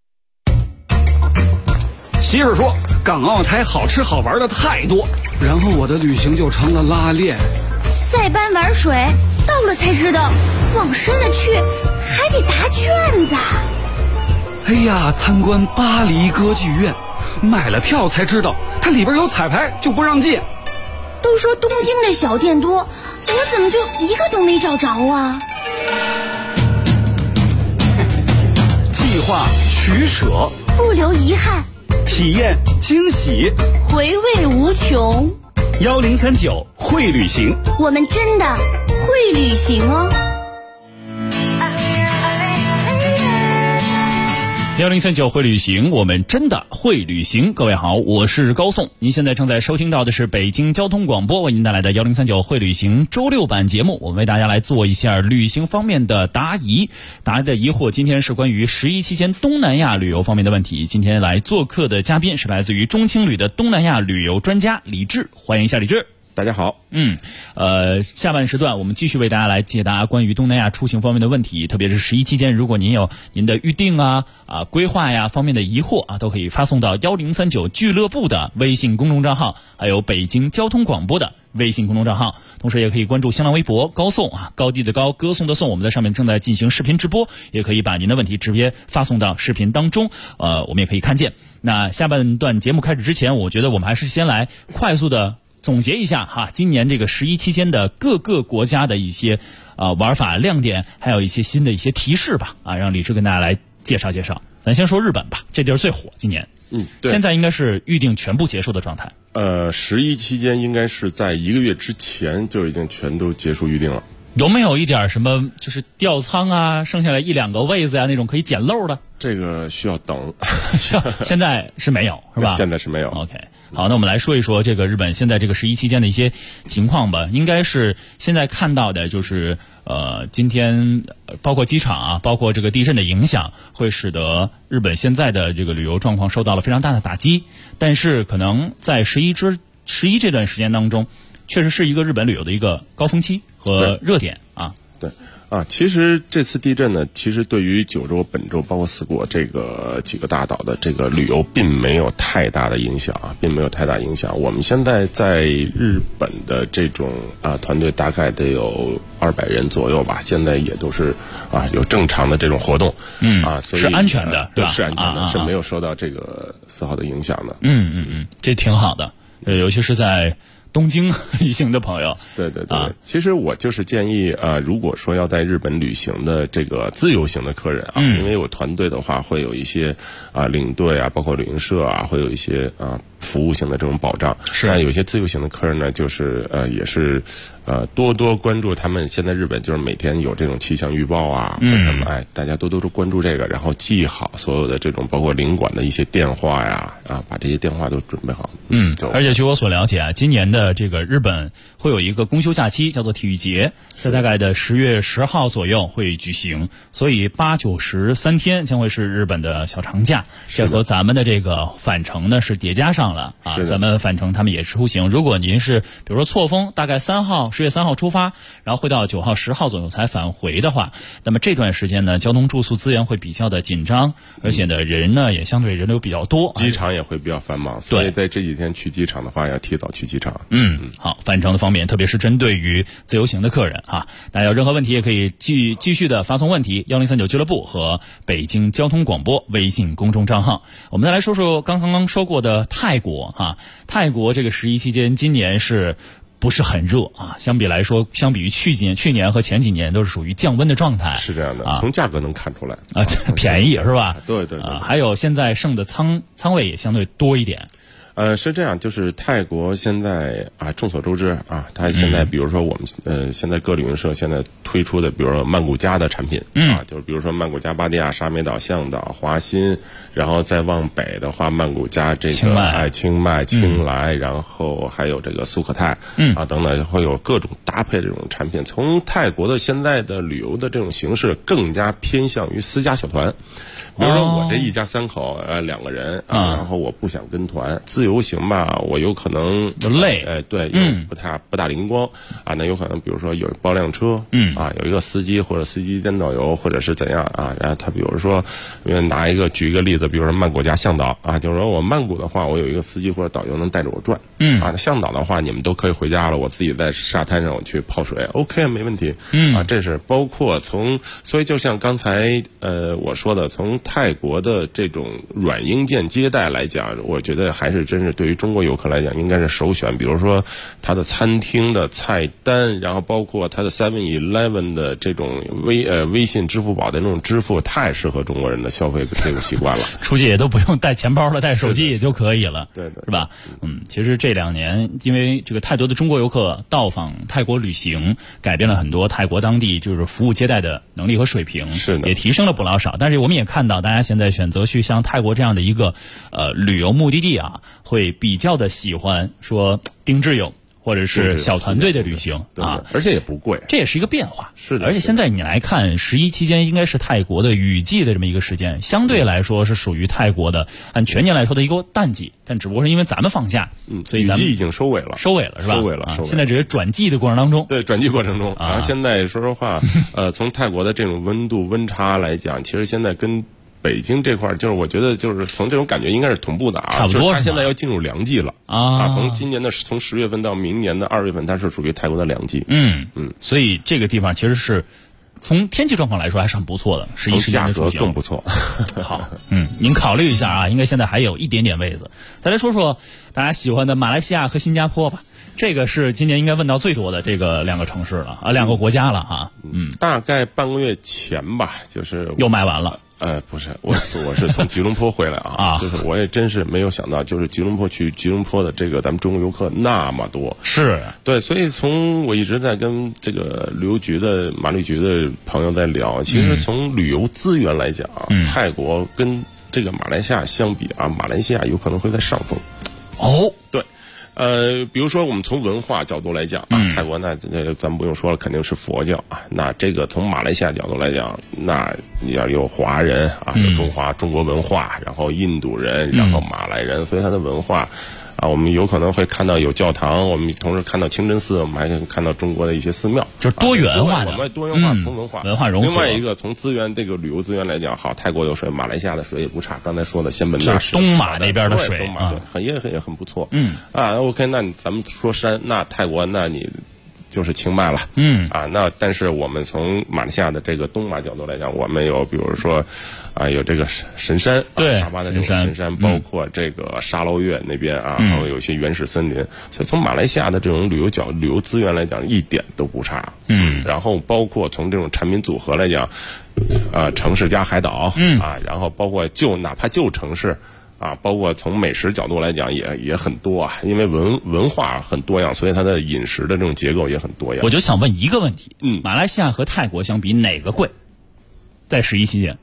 Speaker 19: 媳妇说港澳台好吃好玩的太多，然后我的旅行就成了拉练。
Speaker 13: 塞班玩水，到了才知道往深了去还得答卷子。
Speaker 19: 哎呀，参观巴黎歌剧院，买了票才知道它里边有彩排就不让进。
Speaker 13: 都说东京的小店多，我怎么就一个都没找着啊？
Speaker 19: 计划取舍，
Speaker 13: 不留遗憾，
Speaker 19: 体验惊喜，
Speaker 13: 回味无穷。
Speaker 19: 1039会旅行，
Speaker 13: 我们真的会旅行哦。
Speaker 5: 1039会旅行，我们真的会旅行。各位好，我是高颂，您现在正在收听到的是北京交通广播为您带来的1039会旅行周六版节目。我们为大家来做一下旅行方面的答疑的疑惑。今天是关于11期间东南亚旅游方面的问题。今天来做客的嘉宾是来自于中青旅的东南亚旅游专家李志，欢迎一下李志。
Speaker 11: 大家好。
Speaker 5: 下半时段我们继续为大家来解答关于东南亚出行方面的问题，特别是11期间，如果您有您的预定规划呀方面的疑惑都可以发送到1039俱乐部的微信公众账号，还有北京交通广播的微信公众账号，同时也可以关注新浪微博高颂高地的高，歌颂的颂，我们在上面正在进行视频直播，也可以把您的问题直接发送到视频当中，我们也可以看见。那下半段节目开始之前，我觉得我们还是先来快速的总结一下今年这个11期间的各个国家的一些玩法亮点，还有一些新的一些提示吧让李志跟大家来介绍介绍。咱先说日本吧，这地儿最火今年。
Speaker 11: 对，
Speaker 5: 现在应该是预定全部结束的状态。
Speaker 11: 11期间应该是在1个月之前就已经全都结束预定了。
Speaker 5: 有没有一点什么就是调仓剩下来1-2个位子那种可以捡漏的？
Speaker 11: 这个需要等。
Speaker 5: 现在是没有是吧？
Speaker 11: 现在是没有。
Speaker 5: OK， 好，那我们来说一说这个日本现在这个11期间的一些情况吧。应该是现在看到的就是今天包括机场包括这个地震的影响，会使得日本现在的这个旅游状况受到了非常大的打击。但是可能在11这段时间当中，确实是一个日本旅游的一个高峰期和热点
Speaker 11: 对其实这次地震呢，其实对于九州、本州包括四国这个几个大岛的这个旅游并没有太大的影响并没有太大影响。我们现在在日本的这种团队大概得有200人左右吧，现在也都是有正常的这种活动所以
Speaker 5: 是安全的，对吧？
Speaker 11: 是安全的，是没有受到这个丝毫的影响的。
Speaker 5: 这挺好的，尤其是在东京旅行的朋友。
Speaker 11: 对，其实我就是建议如果说要在日本旅行的这个自由行的客人因为我团队的话会有一些领队包括旅行社会有一些服务性的这种保障。但有些自由行的客人呢，就是也是多多关注他们现在日本就是每天有这种气象预报或者什么大家多多关注这个，然后记好所有的这种包括领馆的一些电话把这些电话都准备好。
Speaker 5: 而且据我所了解今年的这个日本会有一个公休假期叫做体育节，在大概的10月10号左右会举行，所以8、9、10 3天将会是日本的小长假。这和咱们的这个返程呢是叠加上了咱们返程他们也是出行。如果您是比如说错峰大概10月3号出发，然后会到9号、10号左右才返回的话，那么这段时间呢交通住宿资源会比较的紧张，而且呢人呢也相对人流比较多，
Speaker 11: 机场也会比较繁忙，所以在这几天去机场的话要提早去机场。
Speaker 5: 好，返程的方面特别是针对于自由行的客人大家有任何问题也可以继续的发送问题1039俱乐部和北京交通广播微信公众账号。我们再来说说刚说过的泰泰国泰国这个11期间今年是不是很热啊？相比来说，相比于去年和前几年都是属于降温的状态。
Speaker 11: 是这样的，从价格能看出来
Speaker 5: 便宜是吧？
Speaker 11: 对，
Speaker 5: 还有现在剩的仓位也相对多一点。
Speaker 11: 是这样，就是泰国现在众所周知它现在比如说我们现在各旅行社现在推出的，比如说曼谷加的产品就是比如说曼谷加芭提雅、沙美岛、向岛、华欣，然后再往北的话，曼谷加这个清迈、清莱，然后还有这个苏可泰等等，会有各种搭配这种产品。从泰国的现在的旅游的这种形式，更加偏向于私家小团。比如说我这一家3口2个人然后我不想跟团，自由行吧，我有可能
Speaker 5: 累，
Speaker 11: 对，又不大灵光那有可能比如说有包辆车有一个司机或者司机兼导游或者是怎样然后他比如说举一个例子，比如说曼谷加向导就是说我曼谷的话，我有一个司机或者导游能带着我转向导的话你们都可以回家了，我自己在沙滩上我去泡水 OK 没问题这是包括所以就像刚才我说的，从泰国的这种软硬件接待来讲，我觉得还是真是对于中国游客来讲应该是首选。比如说它的餐厅的菜单，然后包括它的 7-Eleven 的这种微信、支付宝的那种支付，太适合中国人的消费这个习惯了。
Speaker 5: 出去也都不用带钱包了，带手机也就可以了，
Speaker 11: 对，
Speaker 5: 是吧？其实这2年因为这个太多的中国游客到访泰国旅行，改变了很多泰国当地就是服务接待的能力和水平，
Speaker 11: 是的，
Speaker 5: 也提升了不老少。但是我们也看到，大家现在选择去像泰国这样的一个旅游目的地会比较的喜欢说丁志勇或者是小团队的旅行
Speaker 11: 而且也不贵，
Speaker 5: 这也是一个变化。
Speaker 11: 是的，
Speaker 5: 而且现在你来看11期间应该是泰国的雨季的这么一个时间，相对来说是属于泰国的按全年来说的一个淡季，但只不过是因为咱们放假所以咱们
Speaker 11: 雨季已经收尾了是吧？收尾了
Speaker 5: 现在只是转季的过程当中。
Speaker 11: 对，转季过程中然后现在说实话从泰国的这种温差来讲，其实现在跟北京这块就是我觉得就是从这种感觉应该是同步的
Speaker 5: 差不多。
Speaker 11: 它现在要进入凉季了从今年的从10月份到明年的2月份，它是属于泰国的凉季。
Speaker 5: 所以这个地方其实是从天气状况来说还是很不错的，11期间的出行
Speaker 11: 更不错。
Speaker 5: 好，您考虑一下应该现在还有一点点位子。再来说说大家喜欢的马来西亚和新加坡吧。这个是今年应该问到最多的这个2个城市了2个国家了
Speaker 11: 大概半个月前吧，就是
Speaker 5: 又卖完了。
Speaker 11: 不是，我是从吉隆坡回来就是我也真是没有想到，就是吉隆坡的这个咱们中国游客那么多。
Speaker 5: 是
Speaker 11: 对，所以我一直在跟这个旅游局的马旅局的朋友在聊，其实从旅游资源来讲泰国跟这个马来西亚相比马来西亚有可能会在上风。对。比如说我们从文化角度来讲泰国那咱们不用说了，肯定是佛教那这个从马来西亚角度来讲，那你要有华人有中国文化，然后印度人，然后马来人，所以它的文化我们有可能会看到有教堂，我们同时看到清真寺，我们还可以看到中国的一些寺庙，
Speaker 5: 就是多元化的。
Speaker 11: 我们多元化，从文
Speaker 5: 化融合。
Speaker 11: 另外一个从资源这个旅游资源来讲，好，泰国有水，马来西亚的水也不差。刚才说的仙本那
Speaker 5: 东马那边的水，
Speaker 11: 东马也很不错。OK， 那咱们说山，那泰国那你就是清迈了。那但是我们从马来西亚的这个东马角度来讲，我们有比如说有这个神山，
Speaker 5: 对，
Speaker 11: 沙巴的这种神山，包括这个沙捞越那边还有一些原始森林，所以从马来西亚的这种旅游资源来讲，一点都不差。然后包括从这种产品组合来讲，城市加海岛，然后包括哪怕旧城市。包括从美食角度来讲也很多因为文化很多样，所以它的饮食的这种结构也很多样。
Speaker 5: 我就想问一个问题，马来西亚和泰国相比哪个贵？在11期间？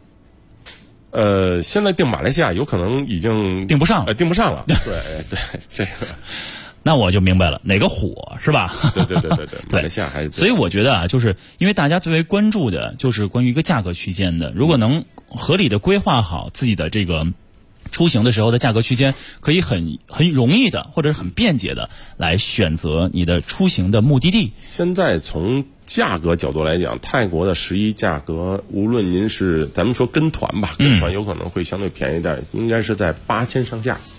Speaker 11: 现在订马来西亚有可能已经
Speaker 5: 订不上了，
Speaker 11: 订不上了。对，这个。
Speaker 5: 那我就明白了，哪个火是吧？
Speaker 11: 对，马来西亚还是。
Speaker 5: 所以我觉得就是因为大家最为关注的就是关于一个价格区间的，如果能合理的规划好自己的这个出行的时候的价格区间，可以很容易的或者是很便捷的来选择你的出行的目的地。
Speaker 11: 现在从价格角度来讲，泰国的11价格，无论您是咱们说跟团吧，跟团有可能会相对便宜点，应该是在8000上下。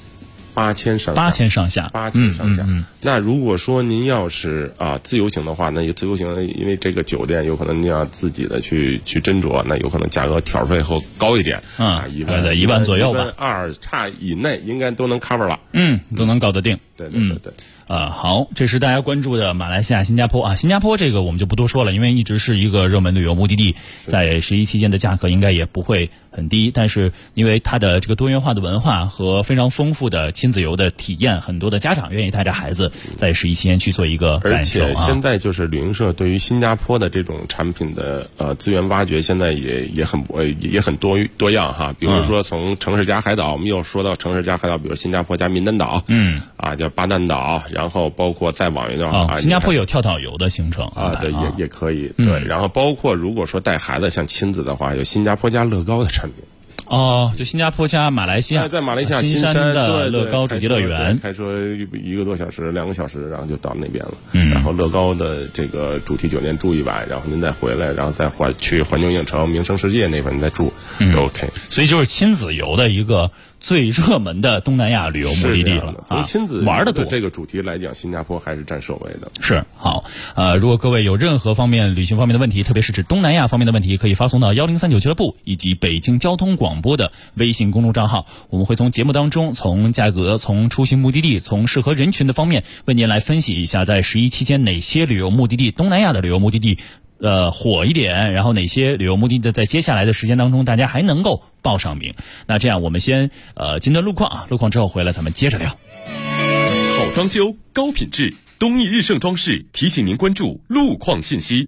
Speaker 11: 8000上下
Speaker 5: ，8000上下
Speaker 11: ，8000上下。那如果说您要是自由行的话，那自由行因为这个酒店有可能您要自己的去斟酌，那有可能价格挑费会高一点
Speaker 5: 1万左右吧
Speaker 11: ，12000差以内应该都能 cover 了，
Speaker 5: 都能搞得定。
Speaker 11: 对。
Speaker 5: 好，这是大家关注的马来西亚、新加坡啊。新加坡这个我们就不多说了，因为一直是一个热门旅游目的地，在11期间的价格应该也不会很低。但是因为它的这个多元化的文化和非常丰富的亲子游的体验，很多的家长愿意带着孩子在11期间去做一个感受。
Speaker 11: 而且现在就是旅行社对于新加坡的这种产品的资源挖掘，现在也很多样哈。比如说从城市加海岛，我们又说到城市加海岛，比如新加坡加民丹岛，叫巴旦岛。然后包括再往一段
Speaker 5: 新加坡有跳岛游的行程
Speaker 11: 对，也可以对。然后包括如果说带孩子像亲子的话，有新加坡加乐高的产品。
Speaker 5: 就新加坡加马来西亚，
Speaker 11: 在马来西亚
Speaker 5: 新山的乐高主题乐园，
Speaker 11: 开车1个多小时、2个小时，然后就到那边了。然后乐高的这个主题酒店住1晚，然后您再回来，然后再去环球影城、名胜世界那边再住都 OK。
Speaker 5: 所以就是亲子游的一个最热门的东南亚旅游目的地了。
Speaker 11: 从亲子
Speaker 5: 玩的多
Speaker 11: 这个主题来讲，新加坡还是占首位的。
Speaker 5: 是好，如果各位有任何方面旅行方面的问题，特别是指东南亚方面的问题，可以发送到1039俱乐部以及北京交通广播的微信公众账号，我们会从节目当中，从价格、从出行目的地、从适合人群的方面，为您来分析一下在11期间哪些旅游目的地，东南亚的旅游目的地火一点，然后哪些旅游目的地在接下来的时间当中大家还能够报上名。那这样我们先今天路况路况之后回来咱们接着聊。
Speaker 3: 好装修高品质，东义日盛装饰提醒您关注路况信息。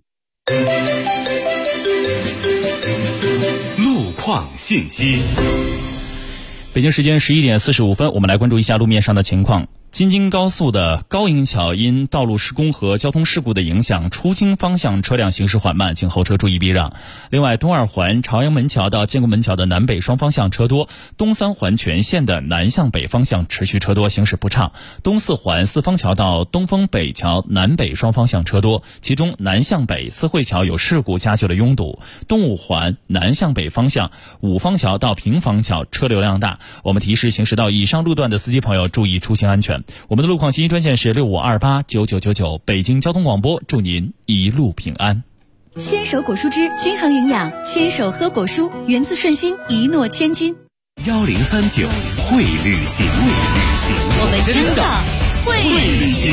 Speaker 3: 路况信息。
Speaker 5: 北京时间11点45分，我们来关注一下路面上的情况。京津高速的高营桥因道路施工和交通事故的影响，出京方向车辆行驶缓慢，请后车注意避让。另外，东二环朝阳门桥到建国门桥的南北双方向车多，东三环全线的南向北方向持续车多，行驶不畅。东四环四方桥到东风北桥南北双方向车多，其中南向北四惠桥有事故加剧了拥堵。东五环南向北方向五方桥到平房桥车流量大，我们提示行驶到以上路段的司机朋友注意出行安全。我们的路况信息专线是65289999，北京交通广播，祝您一路平安。
Speaker 13: 牵手果蔬汁均衡营养，牵手喝果蔬，源自顺心，一诺千金。
Speaker 2: 1039会旅行，
Speaker 13: 我们真的会旅行。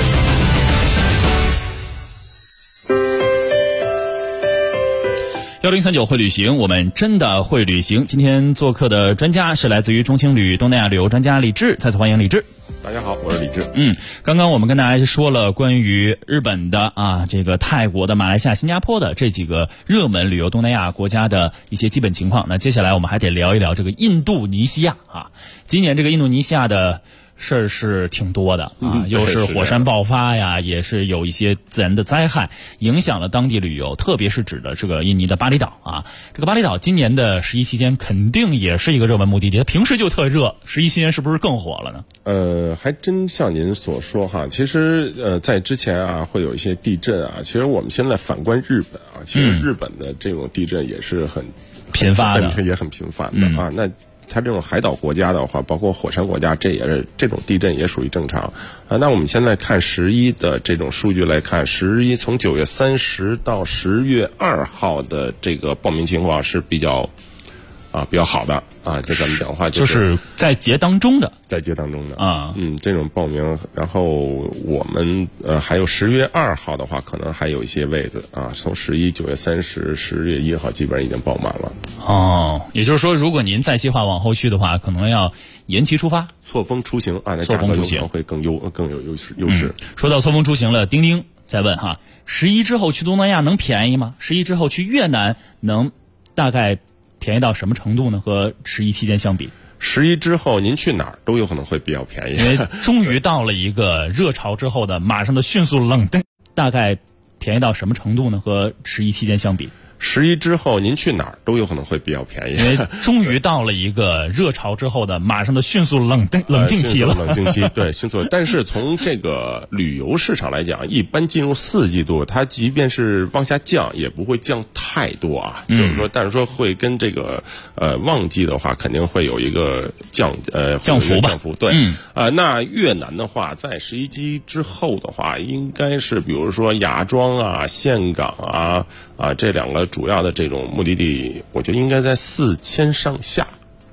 Speaker 5: 1039会旅行，我们真的会旅行。今天做客的专家是来自于中青旅东南亚旅游专家李志，再次欢迎李志。
Speaker 11: 大家好，我是李志。
Speaker 5: 刚刚我们跟大家说了关于日本的这个泰国的、马来西亚、新加坡的这几个热门旅游东南亚国家的一些基本情况。那接下来我们还得聊一聊这个印度尼西亚今年这个印度尼西亚的事儿是挺多的又是火山爆发呀，也是有一些自然的灾害影响了当地旅游，特别是指的这个印尼的巴厘岛这个巴厘岛今年的11期间肯定也是一个热门目的地，它平时就特热，11期间是不是更火了呢？
Speaker 11: 还真像您所说其实在之前会有一些地震其实我们现在反观日本其实日本的这种地震也是很
Speaker 5: 频发的，
Speaker 11: 也很频繁的那它这种海岛国家的话，包括火山国家，这也是这种地震也属于正常那我们现在看11的这种数据来看，11从9月30到10月2号的这个报名情况是比较好的就咱们讲话
Speaker 5: 就是在节当中的
Speaker 11: 这种报名。然后我们还有10月2号的话，可能还有一些位子从11、9月30、10月1号基本上已经爆满了
Speaker 5: 也就是说，如果您再计划往后去的话，可能要延期出发，
Speaker 11: 错峰出行那价格有可能会更有优势。
Speaker 5: 说到错峰出行了，丁丁再问11之后去东南亚能便宜吗？11之后去越南能大概便宜到什么程度呢？和11期间相比
Speaker 11: ，11之后您去哪儿都有可能会比较便宜，
Speaker 5: 因为终于到了一个热潮之后的马上的迅速冷淡，大概便宜到什么程度呢？和11期间相比
Speaker 11: 11之后您去哪儿都有可能会比较便宜，
Speaker 5: 因为终于到了一个热潮之后的马上的迅速冷静期了。
Speaker 11: 冷静期，对，迅速。但是从这个旅游市场来讲，一般进入4季度，它即便是往下降，也不会降太多啊。就是说，但是说会跟这个旺季的话，肯定会有一个降幅吧。降幅，对。那越南的话，在11季之后的话，应该是比如说芽庄啊、岘港啊这2个主要的这种目的地，我觉得应该在4000上下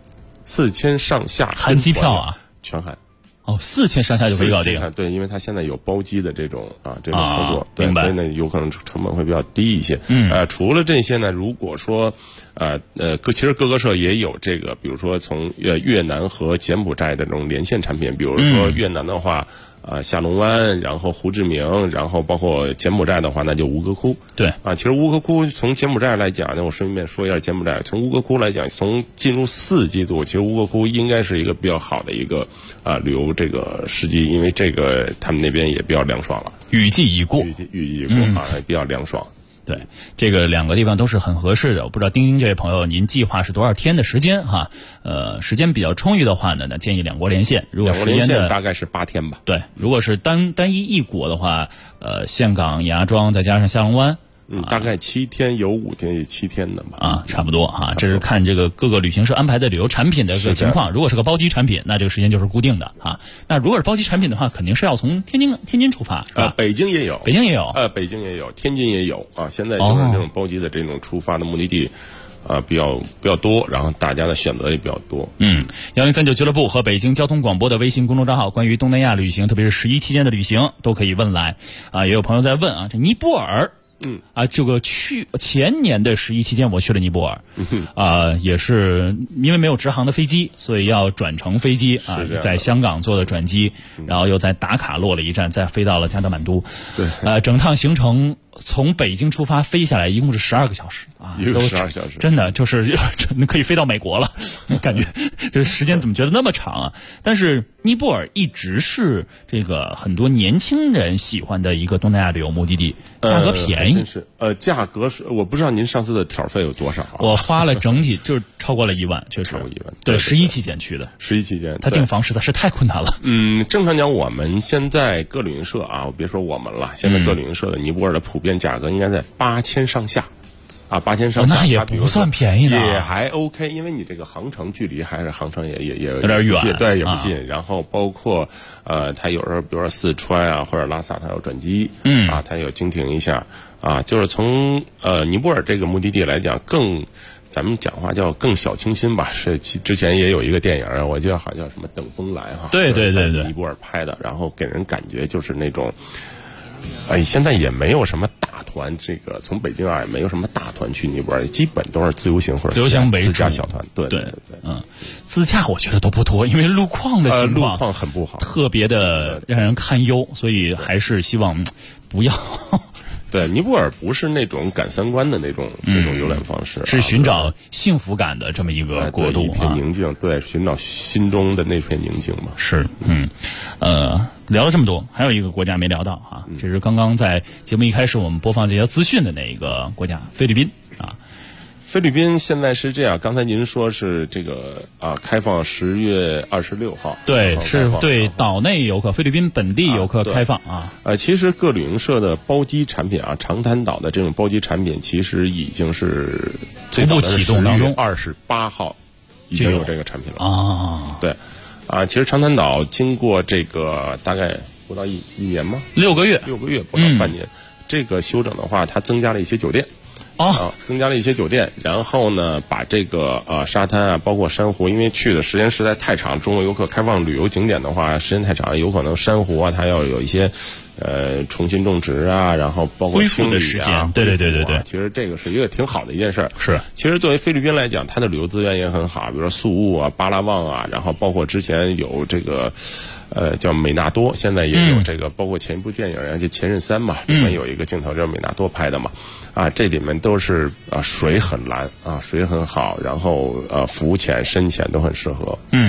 Speaker 11: ，4000上下
Speaker 5: 含机票啊，
Speaker 11: 全含。
Speaker 5: 4000上下就可以搞定。
Speaker 11: 对，因为它现在有包机的这种操作，对，所以呢有可能成本会比较低一些。除了这些呢，如果说其实各个社也有这个，比如说从越南和柬埔寨的这种连线产品，比如说越南的话。下龙湾，然后胡志明，然后包括柬埔寨的话，那就吴哥窟。
Speaker 5: 对
Speaker 11: 其实吴哥窟从柬埔寨来讲呢，我顺便说一下柬埔寨。从吴哥窟来讲，从进入4季度，其实吴哥窟应该是一个比较好的一个旅游这个时机，因为这个他们那边也比较凉爽了，
Speaker 5: 雨季已过，
Speaker 11: 比较凉爽。
Speaker 5: 对，这个2个地方都是很合适的。我不知道丁丁这位朋友，您计划是多少天的时间哈？时间比较充裕的话呢，那建议2国连线。如果时间的
Speaker 11: 大概是8天吧。
Speaker 5: 对，如果是单一国的话，岘港、芽庄再加上下龙湾。
Speaker 11: 大概7天，有5天也7天的吧。
Speaker 5: 差不多哈。这是看这个各个旅行社安排的旅游产品的一个情况。如果是个包机产品，那这个时间就是固定的啊。那如果是包机产品的话，肯定是要从天津出发，是吧？
Speaker 11: 北京也有，
Speaker 5: 北京也有，
Speaker 11: 天津也有啊。现在就是这种包机的这种出发的目的地。比较多，然后大家的选择也比较多。
Speaker 5: 1039俱乐部和北京交通广播的微信公众账号，关于东南亚旅行，特别是11期间的旅行，都可以问来也有朋友在问这尼泊尔。这个前年的11期间我去了尼泊尔，也是因为没有直航的飞机，所以要转乘飞机在香港做的转机，然后又在达卡落了一站，再飞到了加德满都。
Speaker 11: 对，
Speaker 5: 整趟行程从北京出发飞下来一共是12个小时
Speaker 11: 一个12小时，
Speaker 5: 真的就是可以飞到美国了，感觉这时间怎么觉得那么长啊？但是尼泊尔一直是这个很多年轻人喜欢的一个东南亚旅游目的地，价格便宜。
Speaker 11: 价格是我不知道您上次的挑费有多少
Speaker 5: 我花了整体就是超过了1万，确实
Speaker 11: 超过1万。
Speaker 5: 对，11期间去的
Speaker 11: ，11期间
Speaker 5: 他订房实在是太困难了。
Speaker 11: 正常讲，我们现在各旅行社我别说我们了，现在各旅行社的尼泊尔的普遍价格应该在8000上下。8000上下，
Speaker 5: 那也不算便宜的，
Speaker 11: 也还 OK， 因为你这个航程距离还是航程也
Speaker 5: 有点远，
Speaker 11: 对，也不近。然后包括它有时候比如说四川或者拉萨，它有转机，它有经停一下就是从尼泊尔这个目的地来讲，咱们讲话叫更小清新吧。是之前也有一个电影我记得好像叫什么《等风来》
Speaker 5: 对，
Speaker 11: 尼泊尔拍的，然后给人感觉就是那种。现在也没有什么大团，这个从北京也没有什么大团去尼泊尔，基本都是自由行或者
Speaker 5: 自由行为主，
Speaker 11: 自驾小团。对，
Speaker 5: 自驾我觉得都不多，因为路况的情况
Speaker 11: 路况很不好，
Speaker 5: 特别的让人堪忧，所以还是希望不要。
Speaker 11: 对，尼泊尔不是那种赶3关的那种游览方式，
Speaker 5: 是寻找幸福感的这么一个国度，
Speaker 11: 一片宁静，对，寻找心中的那片宁静嘛。
Speaker 5: 是，聊了这么多，还有一个国家没聊到这是刚刚在节目一开始我们播放这些资讯的那一个国家，菲律宾
Speaker 11: 菲律宾现在是这样，刚才您说是这个开放10月26号，
Speaker 5: 对，是对岛内游客、菲律宾本地游客开放
Speaker 11: 其实各旅行社的包机产品长滩岛的这种包机产品，其实已经是
Speaker 5: 逐步启动当中
Speaker 11: ，28号已经有这个产品了对其实长滩岛经过这个大概不到一年吗
Speaker 5: ？6个月
Speaker 11: 不到半年，这个休整的话，它增加了一些酒店。增加了一些酒店，然后呢，把这个沙滩包括珊瑚，因为去的时间实在太长，中国游客开放旅游景点的话，时间太长，有可能珊瑚它要有一些重新种植然后包括
Speaker 5: 恢复的时间，对，
Speaker 11: 其实这个是一个挺好的一件事儿。
Speaker 5: 是，
Speaker 11: 其实作为菲律宾来讲，它的旅游资源也很好，比如说宿务巴拉望然后包括之前有这个叫美纳多，现在也有这个，包括前一部电影就《前任3》嘛，里面有一个镜头就是美纳多拍的嘛。这里面都是水很蓝水很好，然后浮潜、深潜都很适合。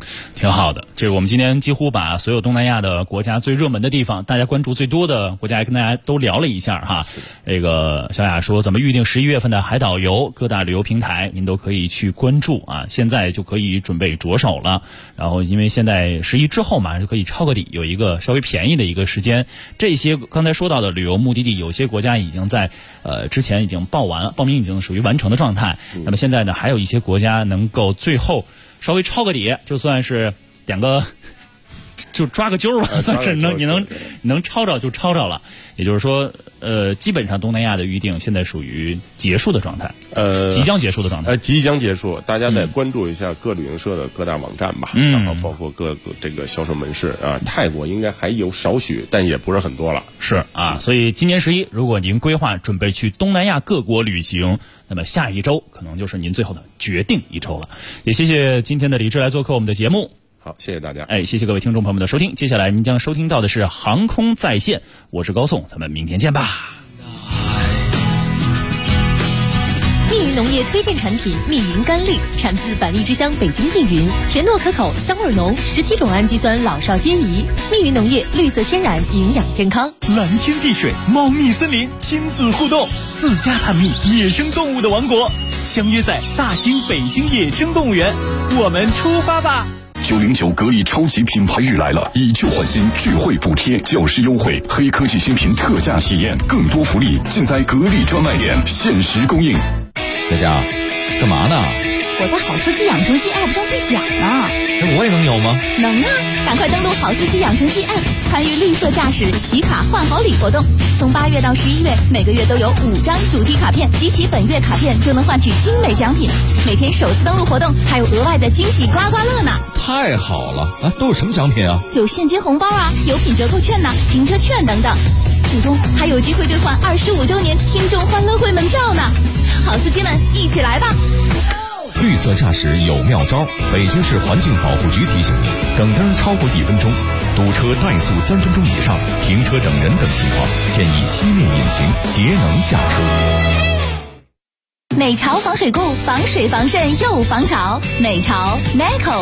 Speaker 5: 挺好的。这个我们今天几乎把所有东南亚的国家最热门的地方，大家关注最多的国家跟大家都聊了一下哈。这个小雅说怎么预定11月份的海岛游，各大旅游平台您都可以去关注啊，现在就可以准备着手了。然后因为现在11之后马上就可以抄个底，有一个稍微便宜的一个时间。这些刚才说到的旅游目的地，有些国家已经在之前已经报名已经属于完成的状态。那么现在呢，还有一些国家能够最后稍微抄个底，就算是点个就抓个阄吧，算是你能抄着就抄着了。也就是说，基本上东南亚的预定现在属于结束的状态，即将结束的状态。
Speaker 11: 即将结束，大家再关注一下各旅行社的各大网站吧，然后包括各个这个销售门市啊。泰国应该还有少许，但也不是很多了。
Speaker 5: 是啊，所以今年11，如果您规划准备去东南亚各国旅行，那么下一周可能就是您最后的决定一周了。也谢谢今天的李志来做客我们的节目。
Speaker 11: 好，谢谢大家。
Speaker 5: 谢谢各位听众朋友们的收听。接下来您将收听到的是航空在线，我是高颂，咱们明天见吧。
Speaker 1: 密云农业推荐产品密云甘绿，产自百利之乡北京密云，甜糯可口，香味浓，17种氨基酸老少皆宜。密云农业绿色天然，营养健康。
Speaker 9: 蓝天碧水，茂密森林，亲子互动，自家探秘野生动物的王国，相约在大兴北京野生动物园，我们出发吧
Speaker 12: ！909格力超级品牌日来了，以旧换新，聚会补贴，教师优惠，黑科技新品特价体验，更多福利尽在格力专卖店，限时供应。
Speaker 20: 佳佳，干嘛呢？
Speaker 13: 我在好司机养成记 App 上兑奖呢。
Speaker 20: 我也能有吗？
Speaker 13: 能啊！赶快登录好司机养成记 App， 参与绿色驾驶集卡换好礼活动。从8月到11月，每个月都有5张主题卡片，集齐本月卡片就能换取精美奖品。每天首次登录活动还有额外的惊喜刮刮乐呢！
Speaker 20: 太好了啊！都有什么奖品啊？
Speaker 13: 有现金红包啊，油品折扣券呐，停车券等等。最终还有机会兑换25周年听众欢乐会门票呢！好司机们，一起来吧！
Speaker 20: 绿色驾驶有妙招，北京市环境保护局提醒您：等灯超过1分钟，堵车怠速3分钟以上，停车等人等情况，建议熄灭引擎，节能驾车。
Speaker 13: 美潮防水固，防水防渗又防潮。美潮 Meco。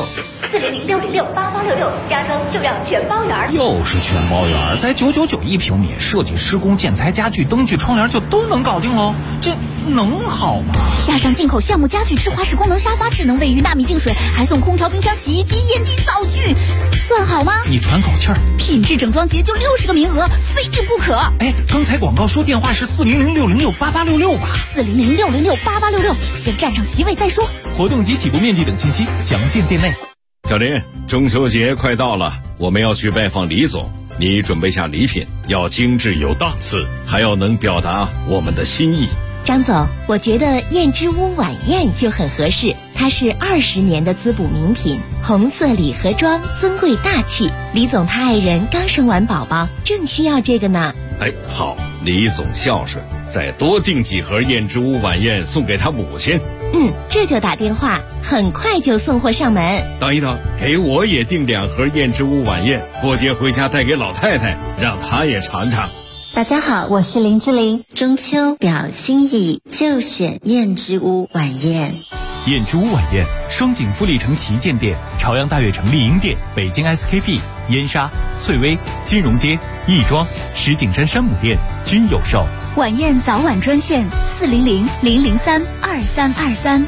Speaker 7: 400-606-8866，加装就要全包圆。
Speaker 14: 又是全包圆，才999一平米，设计施工建材家具灯具窗帘就都能搞定喽，这能好吗？
Speaker 13: 加上进口橡木家具智华式功能沙发、智能卫浴、纳米净水，还送空调、冰箱、洗衣机、烟机、灶具，算好吗？
Speaker 14: 你喘口气儿，
Speaker 13: 品质整装节就60个名额，非订不可。
Speaker 14: 刚才广告说电话是400-606-8866吧
Speaker 13: ？400-606-8866，先占上席位再说。
Speaker 14: 活动及起步面积等信息详见店内。
Speaker 15: 小林，中秋节快到了，我们要去拜访李总，你准备下礼品，要精致有档次，还要能表达我们的心意。
Speaker 7: 张总，我觉得燕之屋晚宴就很合适，它是20年的滋补名品，红色礼盒装，尊贵大气。李总他爱人刚生完宝宝，正需要这个呢。
Speaker 15: 好，李总孝顺，再多订几盒燕之屋晚宴送给他母亲。
Speaker 7: 这就打电话，很快就送货上门。
Speaker 15: 等一等，给我也订2盒燕之屋晚宴，过节回家带给老太太，让她也尝尝。
Speaker 7: 大家好，我是林志玲。中秋表心意，就选燕之屋晚宴。
Speaker 9: 燕之屋晚宴，双井富力城旗舰店、朝阳大悦城丽婴店、北京 SKP、燕莎、翠微、金融街、亦庄、石景山山姆店均有售。
Speaker 13: 晚宴早晚专线400-003-2323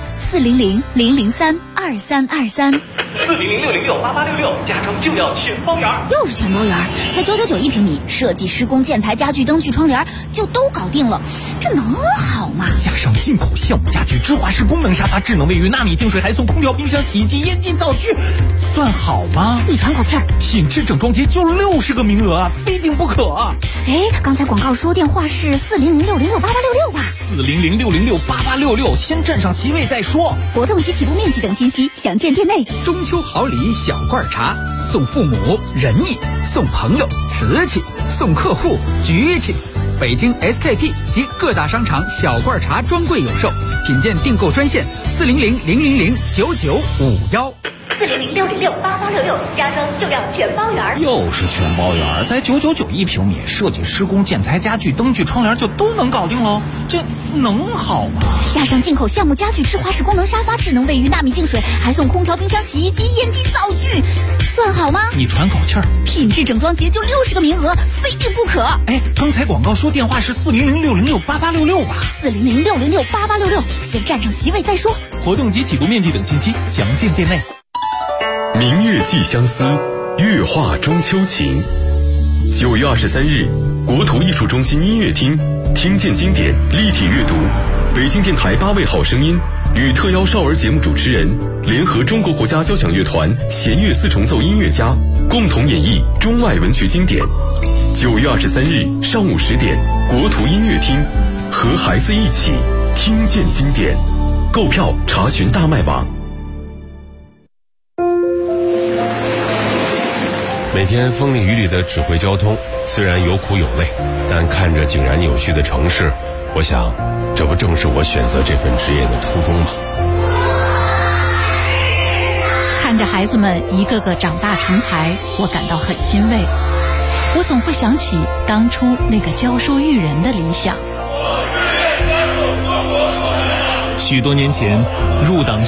Speaker 13: 400-003-2323。
Speaker 9: 400-606-8866，加装就要全包圆。
Speaker 13: 又是全包圆，才999一平米，设计施工建材家具灯具窗帘就都搞定了，这能好吗？
Speaker 14: 加上进口橡木家具智华式功能沙发、智能卫浴、纳米净水，还送空调、冰箱、洗衣机、烟机、灶具，算好吗？
Speaker 13: 你喘口气儿，
Speaker 14: 品质整装节就60个名额啊，非订不可啊！
Speaker 13: 刚才广告说电话是400-606-8866吧
Speaker 14: ？400-606-8866，先占上席位再说。
Speaker 13: 活动及起步面积等信息详见店内。
Speaker 16: 中秋好礼小罐茶，送父母仁义，送朋友瓷器，送客户局气。北京 SKP 及各大商场小罐茶专柜有售，品鉴订购专线400-000-9951。
Speaker 13: 400-606-8866，加装就要全包圆。
Speaker 14: 又是全包圆，才999一平米，设计、施工、建材、家具、灯具、窗帘就都能搞定喽，这能好吗？
Speaker 13: 加上进口橡木家具、智华式功能沙发、智能卫浴、纳米净水，还送空调、冰箱、洗衣机、烟机、灶具，算好吗？
Speaker 14: 你喘口气儿，
Speaker 13: 品质整装节就60个名额，非订不可。
Speaker 14: 哎，刚才广告说电话是400-606-8866吧
Speaker 13: ？400-606-8866，先占上席位再说。
Speaker 9: 活动及起步面积等信息详见店内。
Speaker 3: 明月寄相思，月画中秋情。9月23日，国土艺术中心音乐厅，听见经典立体阅读，北京电台8位好声音与特邀少儿节目主持人联合中国国家交响乐团弦乐四重奏音乐家，共同演绎中外文学经典。9月23日上午10点，国图音乐厅，和孩子一起听见经典。购票查询大麦网。
Speaker 21: 每天风里雨里的指挥交通，虽然有苦有累，但看着井然有序的城市，我想，这不正是我选择这份职业的初衷吗？
Speaker 22: 看着孩子们一个个长大成才，我感到很欣慰。我总会想起当初那个教书育人的理想。
Speaker 9: 许多年前，入党